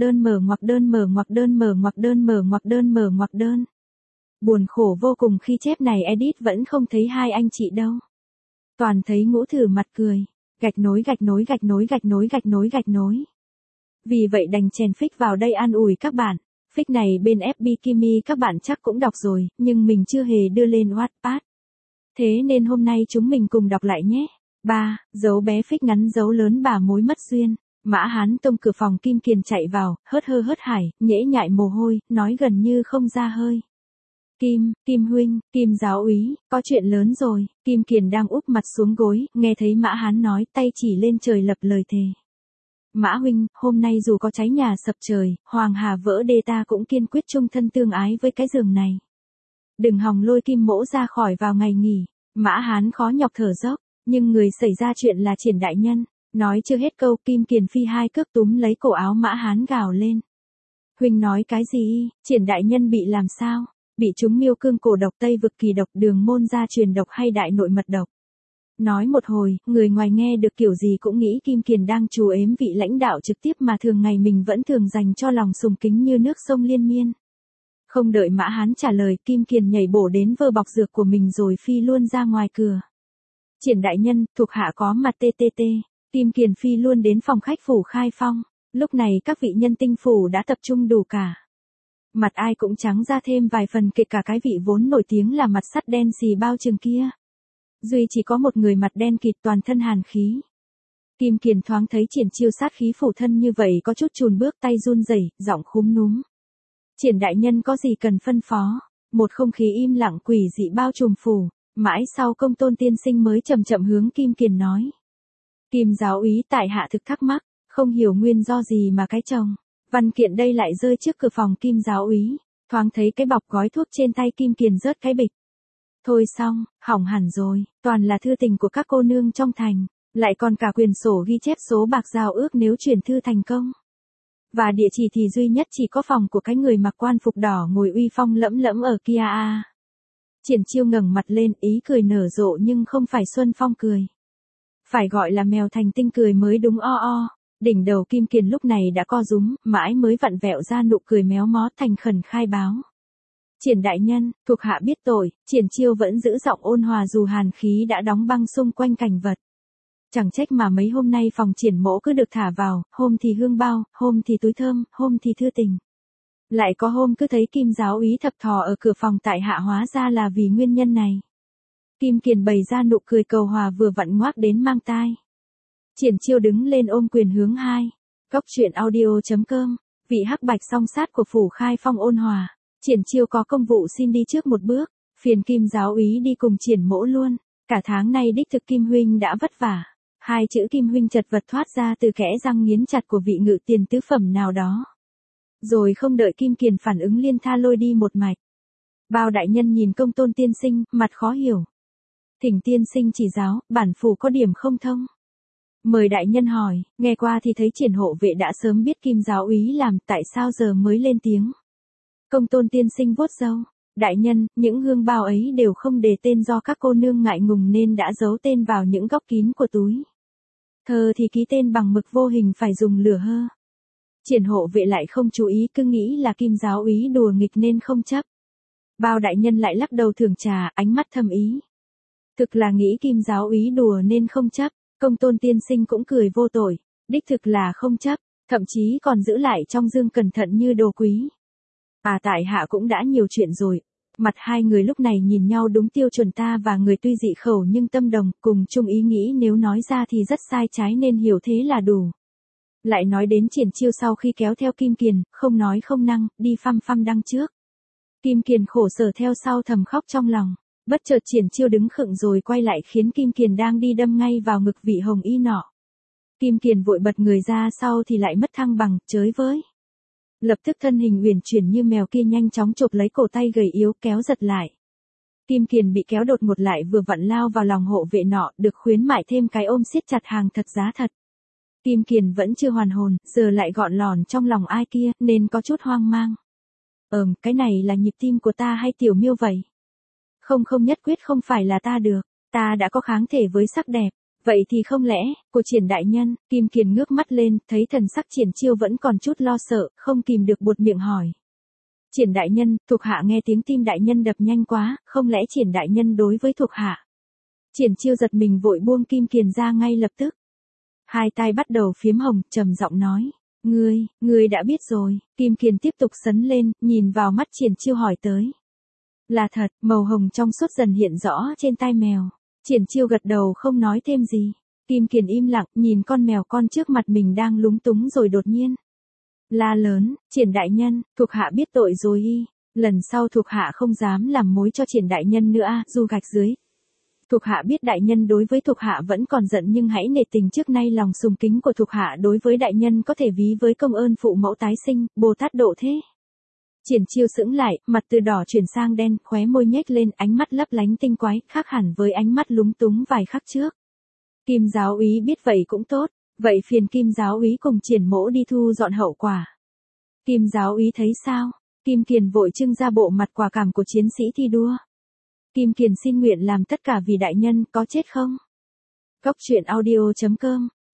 đơn. Buồn khổ vô cùng khi chép này edit vẫn không thấy hai anh chị đâu. Toàn thấy Ngũ Thử mặt cười, gạch nối. Vì vậy đành chèn phích vào đây an ủi các bạn. Phích này bên FB Kimi các bạn chắc cũng đọc rồi, nhưng mình chưa hề đưa lên Wattpad. Thế nên hôm nay chúng mình cùng đọc lại nhé. 3. Dấu bé phích ngắn dấu lớn bà mối mất duyên. Mã Hán Tông cửa phòng Kim Kiền chạy vào, hớt hải, nhễ nhại mồ hôi, nói gần như không ra hơi. Kim huynh, Kim giáo úy, có chuyện lớn rồi. Kim Kiền đang úp mặt xuống gối, nghe thấy Mã Hán nói, tay chỉ lên trời lập lời thề. Mã huynh, hôm nay dù có cháy nhà sập trời, hoàng hà vỡ đê ta cũng kiên quyết chung thân tương ái với cái giường này. Đừng hòng lôi Kim mỗ ra khỏi vào ngày nghỉ. Mã Hán khó nhọc thở dốc, nhưng người xảy ra chuyện là Triển đại nhân. Nói chưa hết câu, Kim Kiền phi hai cước túm lấy cổ áo Mã Hán gào lên. Huynh nói cái gì? Triển đại nhân bị làm sao? Bị trúng miêu cương cổ độc, Tây vực kỳ độc, đường môn gia truyền độc hay đại nội mật độc? Nói một hồi, người ngoài nghe được kiểu gì cũng nghĩ Kim Kiền đang trù ếm vị lãnh đạo trực tiếp mà thường ngày mình vẫn thường dành cho lòng sùng kính như nước sông liên miên. Không đợi Mã Hán trả lời, Kim Kiền nhảy bổ đến vơ bọc dược của mình rồi phi luôn ra ngoài cửa. Triển đại nhân, thuộc hạ có mặt TTT. Kim Kiền phi luôn đến phòng khách phủ Khai Phong. Lúc này các vị nhân tinh phủ đã tập trung đủ cả. Mặt ai cũng trắng ra thêm vài phần, kể cả cái vị vốn nổi tiếng là mặt sắt đen xì bao trừng kia. Duy chỉ có một người mặt đen kịt toàn thân hàn khí. Kim Kiền thoáng thấy Triển Chiêu sát khí phủ thân như vậy có chút chùn bước, tay run rẩy, giọng khúm núm. Triển đại nhân có gì cần phân phó? Một không khí im lặng quỷ dị bao trùm phủ, mãi sau Công Tôn tiên sinh mới chậm chậm hướng Kim Kiền nói. Kim giáo úy tại hạ thực thắc mắc, không hiểu nguyên do gì mà cái chồng. Văn kiện đây lại rơi trước cửa phòng Kim giáo úy, thoáng thấy cái bọc gói thuốc trên tay Kim Kiền rớt cái bịch. Thôi xong, hỏng hẳn rồi, toàn là thư tình của các cô nương trong thành, lại còn cả quyền sổ ghi chép số bạc giao ước nếu chuyển thư thành công. Và địa chỉ thì duy nhất chỉ có phòng của cái người mặc quan phục đỏ ngồi uy phong lẫm lẫm ở kia à. Triển Chiêu ngẩng mặt lên, ý cười nở rộ nhưng không phải Xuân Phong cười. Phải gọi là mèo thành tinh cười mới đúng o o. Đỉnh đầu Kim Kiền lúc này đã co rúm, mãi mới vặn vẹo ra nụ cười méo mó thành khẩn khai báo. Triển đại nhân, thuộc hạ biết tội. Triển Chiêu vẫn giữ giọng ôn hòa dù hàn khí đã đóng băng xung quanh cảnh vật. Chẳng trách mà mấy hôm nay phòng Triển mỗ cứ được thả vào, hôm thì hương bao, hôm thì túi thơm, hôm thì thư tình. Lại có hôm cứ thấy Kim giáo úy thập thò ở cửa phòng tại hạ, hóa ra là vì nguyên nhân này. Kim Kiền bày ra nụ cười cầu hòa vừa vặn ngoác đến mang tai. Triển Chiêu đứng lên ôm quyền hướng hai. Góc truyện audio.com, vị hắc bạch song sát của phủ Khai Phong ôn hòa. Triển Chiêu có công vụ xin đi trước một bước, phiền Kim giáo úy đi cùng Triển mỗ luôn. Cả tháng nay đích thực Kim huynh đã vất vả. Hai chữ Kim huynh chật vật thoát ra từ kẽ răng nghiến chặt của vị ngự tiền tứ phẩm nào đó. Rồi không đợi Kim Kiền phản ứng liên tha lôi đi một mạch. Bao đại nhân nhìn Công Tôn tiên sinh, mặt khó hiểu. Thỉnh tiên sinh chỉ giáo, bản phủ có điểm không thông. Mời đại nhân hỏi, nghe qua thì thấy Triển hộ vệ đã sớm biết Kim giáo úy làm, tại sao giờ mới lên tiếng. Công Tôn tiên sinh vuốt râu. Đại nhân, những hương bao ấy đều không đề tên do các cô nương ngại ngùng nên đã giấu tên vào những góc kín của túi. Thơ thì ký tên bằng mực vô hình phải dùng lửa hơ. Triển hộ vệ lại không chú ý, cứ nghĩ là Kim giáo úy đùa nghịch nên không chấp. Bao đại nhân lại lắc đầu thưởng trà, ánh mắt thâm ý. Thực là nghĩ Kim giáo úy đùa nên không chấp. Công Tôn tiên sinh cũng cười vô tội, đích thực là không chấp, thậm chí còn giữ lại trong dương cẩn thận như đồ quý. À tại hạ cũng đã nhiều chuyện rồi. Mặt hai người lúc này nhìn nhau đúng tiêu chuẩn, ta và người tuy dị khẩu nhưng tâm đồng, cùng chung ý nghĩ, nếu nói ra thì rất sai trái nên hiểu thế là đủ. Lại nói đến Triển Chiêu sau khi kéo theo Kim Kiền, không nói không năng, đi phăm phăm đằng trước. Kim Kiền khổ sở theo sau thầm khóc trong lòng. Bất chợt Triển Chiêu đứng khựng rồi quay lại khiến Kim Kiền đang đi đâm ngay vào ngực vị hồng y nọ. Kim Kiền vội bật người ra sau thì lại mất thăng bằng, chới với. Lập tức thân hình uyển chuyển như mèo kia nhanh chóng chộp lấy cổ tay gầy yếu kéo giật lại. Kim Kiền bị kéo đột ngột lại vừa vặn lao vào lòng hộ vệ nọ, được khuyến mại thêm cái ôm siết chặt hàng thật giá thật. Kim Kiền vẫn chưa hoàn hồn, giờ lại gọn lòn trong lòng ai kia nên có chút hoang mang. Cái này là nhịp tim của ta hay tiểu miêu vậy? Không nhất quyết không phải là ta được, ta đã có kháng thể với sắc đẹp. Vậy thì không lẽ, của Triển đại nhân? Kim Kiền ngước mắt lên, thấy thần sắc Triển Chiêu vẫn còn chút lo sợ, không kìm được buột miệng hỏi. Triển đại nhân, thuộc hạ nghe tiếng tim đại nhân đập nhanh quá, không lẽ Triển đại nhân đối với thuộc hạ? Triển Chiêu giật mình vội buông Kim Kiền ra ngay lập tức. Hai tay bắt đầu phiếm hồng, trầm giọng nói. Ngươi đã biết rồi. Kim Kiền tiếp tục sấn lên, nhìn vào mắt Triển Chiêu hỏi tới. Là thật, màu hồng trong suốt dần hiện rõ trên tai mèo. Triển Chiêu gật đầu không nói thêm gì. Kim Kiền im lặng nhìn con mèo con trước mặt mình đang lúng túng rồi đột nhiên la lớn, Triển đại nhân, thuộc hạ biết tội rồi y. Lần sau thuộc hạ không dám làm mối cho Triển đại nhân nữa du gạch dưới. Thuộc hạ biết đại nhân đối với thuộc hạ vẫn còn giận nhưng hãy nể tình trước nay lòng sùng kính của thuộc hạ đối với đại nhân có thể ví với công ơn phụ mẫu tái sinh, Bồ Tát độ thế. Triển Chiêu sững lại, mặt từ đỏ chuyển sang đen, khóe môi nhếch lên, ánh mắt lấp lánh tinh quái, khác hẳn với ánh mắt lúng túng vài khắc trước. Kim giáo úy biết vậy cũng tốt, vậy phiền Kim giáo úy cùng Triển mỗ đi thu dọn hậu quả. Kim giáo úy thấy sao? Kim Kiền vội trưng ra bộ mặt quả cảm của chiến sĩ thi đua. Kim Kiền xin nguyện làm tất cả vì đại nhân, có chết không? Góc truyện audio.com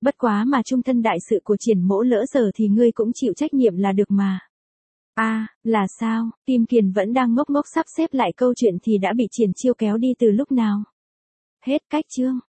Bất quá mà trung thân đại sự của Triển Mỗ lỡ giờ thì ngươi cũng chịu trách nhiệm là được mà. Là sao? Kim Kiền vẫn đang ngốc ngốc sắp xếp lại câu chuyện thì đã bị Triển Chiêu kéo đi từ lúc nào? Hết cách chương.